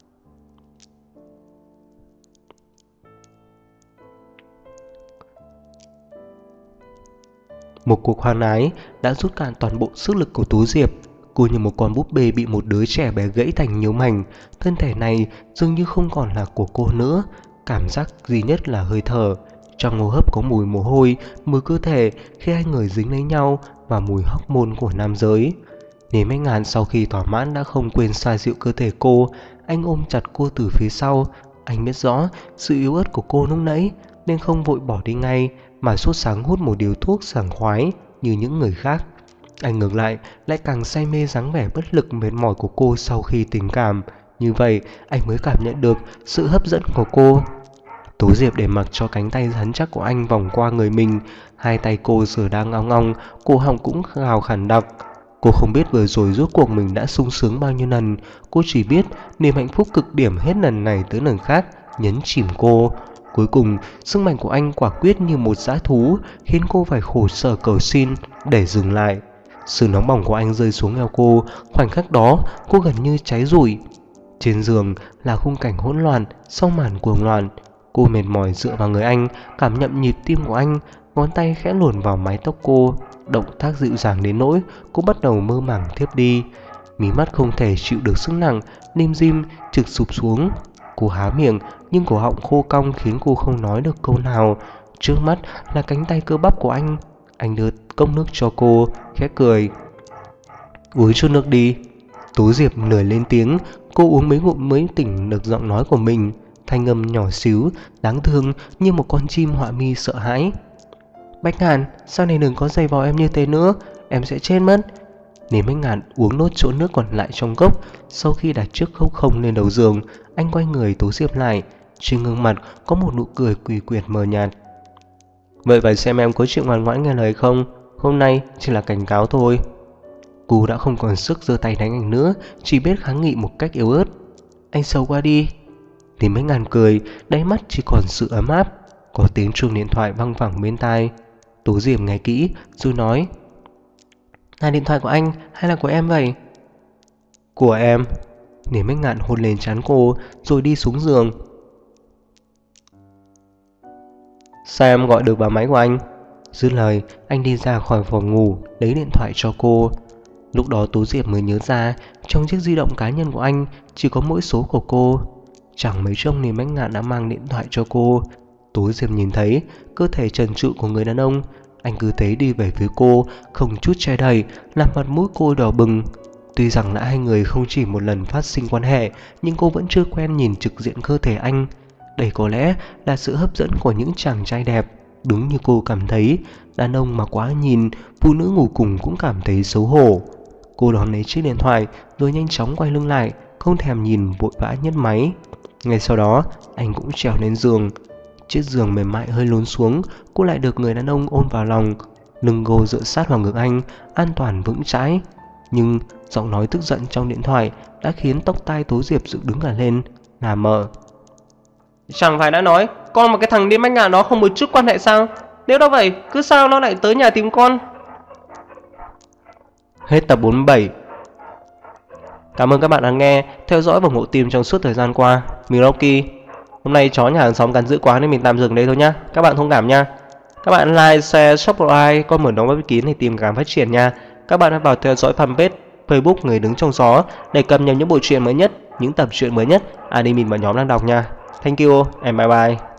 Một cuộc hoan ái đã rút cạn toàn bộ sức lực của Tú Diệp. Cô như một con búp bê bị một đứa trẻ bé gãy thành nhiều mảnh. Thân thể này dường như không còn là của cô nữa. Cảm giác duy nhất là hơi thở. Trong hô hấp có mùi mồ hôi, mùi cơ thể khi hai người dính lấy nhau và mùi hormone của nam giới. Nếu Anh Ngàn sau khi thỏa mãn đã không quên xoa dịu cơ thể cô, anh ôm chặt cô từ phía sau. Anh biết rõ sự yếu ớt của cô lúc nãy nên không vội bỏ đi ngay, mà sốt sáng hút một điếu thuốc sảng khoái như những người khác. Anh ngược lại càng say mê dáng vẻ bất lực mệt mỏi của cô sau khi tình cảm. Như vậy anh mới cảm nhận được sự hấp dẫn của cô. Tố Diệp để mặc cho cánh tay rắn chắc của anh vòng qua người mình. Hai tay cô giờ đang ong ong, cổ họng cũng gào khản đặc. Cô không biết vừa rồi rốt cuộc mình đã sung sướng bao nhiêu lần. Cô chỉ biết niềm hạnh phúc cực điểm hết lần này tới lần khác nhấn chìm cô. Cuối cùng sức mạnh của anh quả quyết như một dã thú, khiến cô phải khổ sở cầu xin để dừng lại. Sự nóng bỏng của anh rơi xuống eo cô. Khoảnh khắc đó cô gần như cháy rụi. Trên giường là khung cảnh hỗn loạn sau màn cuồng loạn. Cô mệt mỏi dựa vào người anh, cảm nhận nhịp tim của anh. Ngón tay khẽ luồn vào mái tóc cô. Động tác dịu dàng đến nỗi cô bắt đầu mơ màng thiếp đi. Mí mắt không thể chịu được sức nặng, lim dim trực sụp xuống. Cô há miệng nhưng cổ họng khô cong khiến cô không nói được câu nào. Trước mắt là cánh tay cơ bắp của anh. Anh đưa cốc nước cho cô, khẽ cười. Uống chút nước đi. Tú Diệp lười lên tiếng. Cô uống mấy ngụm mới tỉnh được giọng nói của mình. Thanh âm nhỏ xíu, đáng thương như một con chim họa mi sợ hãi. Bách Ngạn, sau này đừng có giày vò em như thế nữa, em sẽ chết mất. Nếu Bách Ngạn uống nốt chỗ nước còn lại trong cốc. Sau khi đặt chiếc cốc không lên đầu giường, anh quay người Tố Diệp lại. Trên gương mặt có một nụ cười quỷ quyệt mờ nhạt. Vậy phải xem em có chịu ngoan ngoãn nghe lời không? Hôm nay chỉ là cảnh cáo thôi. Cô đã không còn sức giơ tay đánh anh nữa, chỉ biết kháng nghị một cách yếu ớt. Anh xấu qua đi. Thì Bách Ngạn cười, đáy mắt chỉ còn sự ấm áp. Có tiếng chuông điện thoại văng vẳng bên tai. Tố Diệp nghe kỹ rồi nói. Là điện thoại của anh hay là của em vậy? Của em. Để Bách Ngạn hôn lên trán cô rồi đi xuống giường. Sao em gọi được vào máy của anh? Dứt lời anh đi ra khỏi phòng ngủ lấy điện thoại cho cô. Lúc đó Tố Diệp mới nhớ ra trong chiếc di động cá nhân của anh chỉ có mỗi số của cô. Chẳng mấy chốc nên Bách Ngạn đã mang điện thoại cho cô. Tố Diệp nhìn thấy cơ thể trần trụi của người đàn ông. Anh cứ thế đi về phía cô, không chút che đậy, làm mặt mũi cô đỏ bừng. Tuy rằng đã hai người không chỉ một lần phát sinh quan hệ, nhưng cô vẫn chưa quen nhìn trực diện cơ thể anh. Đây có lẽ là sự hấp dẫn của những chàng trai đẹp. Đúng như cô cảm thấy, đàn ông mà quá nhìn, phụ nữ ngủ cùng cũng cảm thấy xấu hổ. Cô đón lấy chiếc điện thoại rồi nhanh chóng quay lưng lại, không thèm nhìn, vội vã nhấc máy. Ngay sau đó anh cũng trèo lên giường. Chiếc giường mềm mại hơi lún xuống, cô lại được người đàn ông ôm vào lòng. Lưng cô dựa sát vào ngực anh, an toàn vững chãi. Nhưng giọng nói tức giận trong điện thoại đã khiến tóc tai Tố Diệp dựng đứng cả lên. Là mờ. Chẳng phải đã nói con và cái thằng điên Bách Ngạn đó không một chút quan hệ sao? Nếu đó vậy, cứ sao nó lại tới nhà tìm con? Hết tập 47. Cảm ơn các bạn đã nghe, theo dõi và ủng hộ team trong suốt thời gian qua. Mình Rocky. Hôm nay chó nhà hàng xóm cắn dữ quá nên mình tạm dừng đây thôi nhá. Các bạn thông cảm nha. Các bạn like, share, subscribe, con mở đóng web kín để tìm cảm phát triển nha. Các bạn hãy vào theo dõi fanpage Facebook Người Đứng Trong Gió để cập nhật những bộ truyện mới nhất, những tập truyện mới nhất anime mà nhóm đang đọc nha. Thank you and bye bye.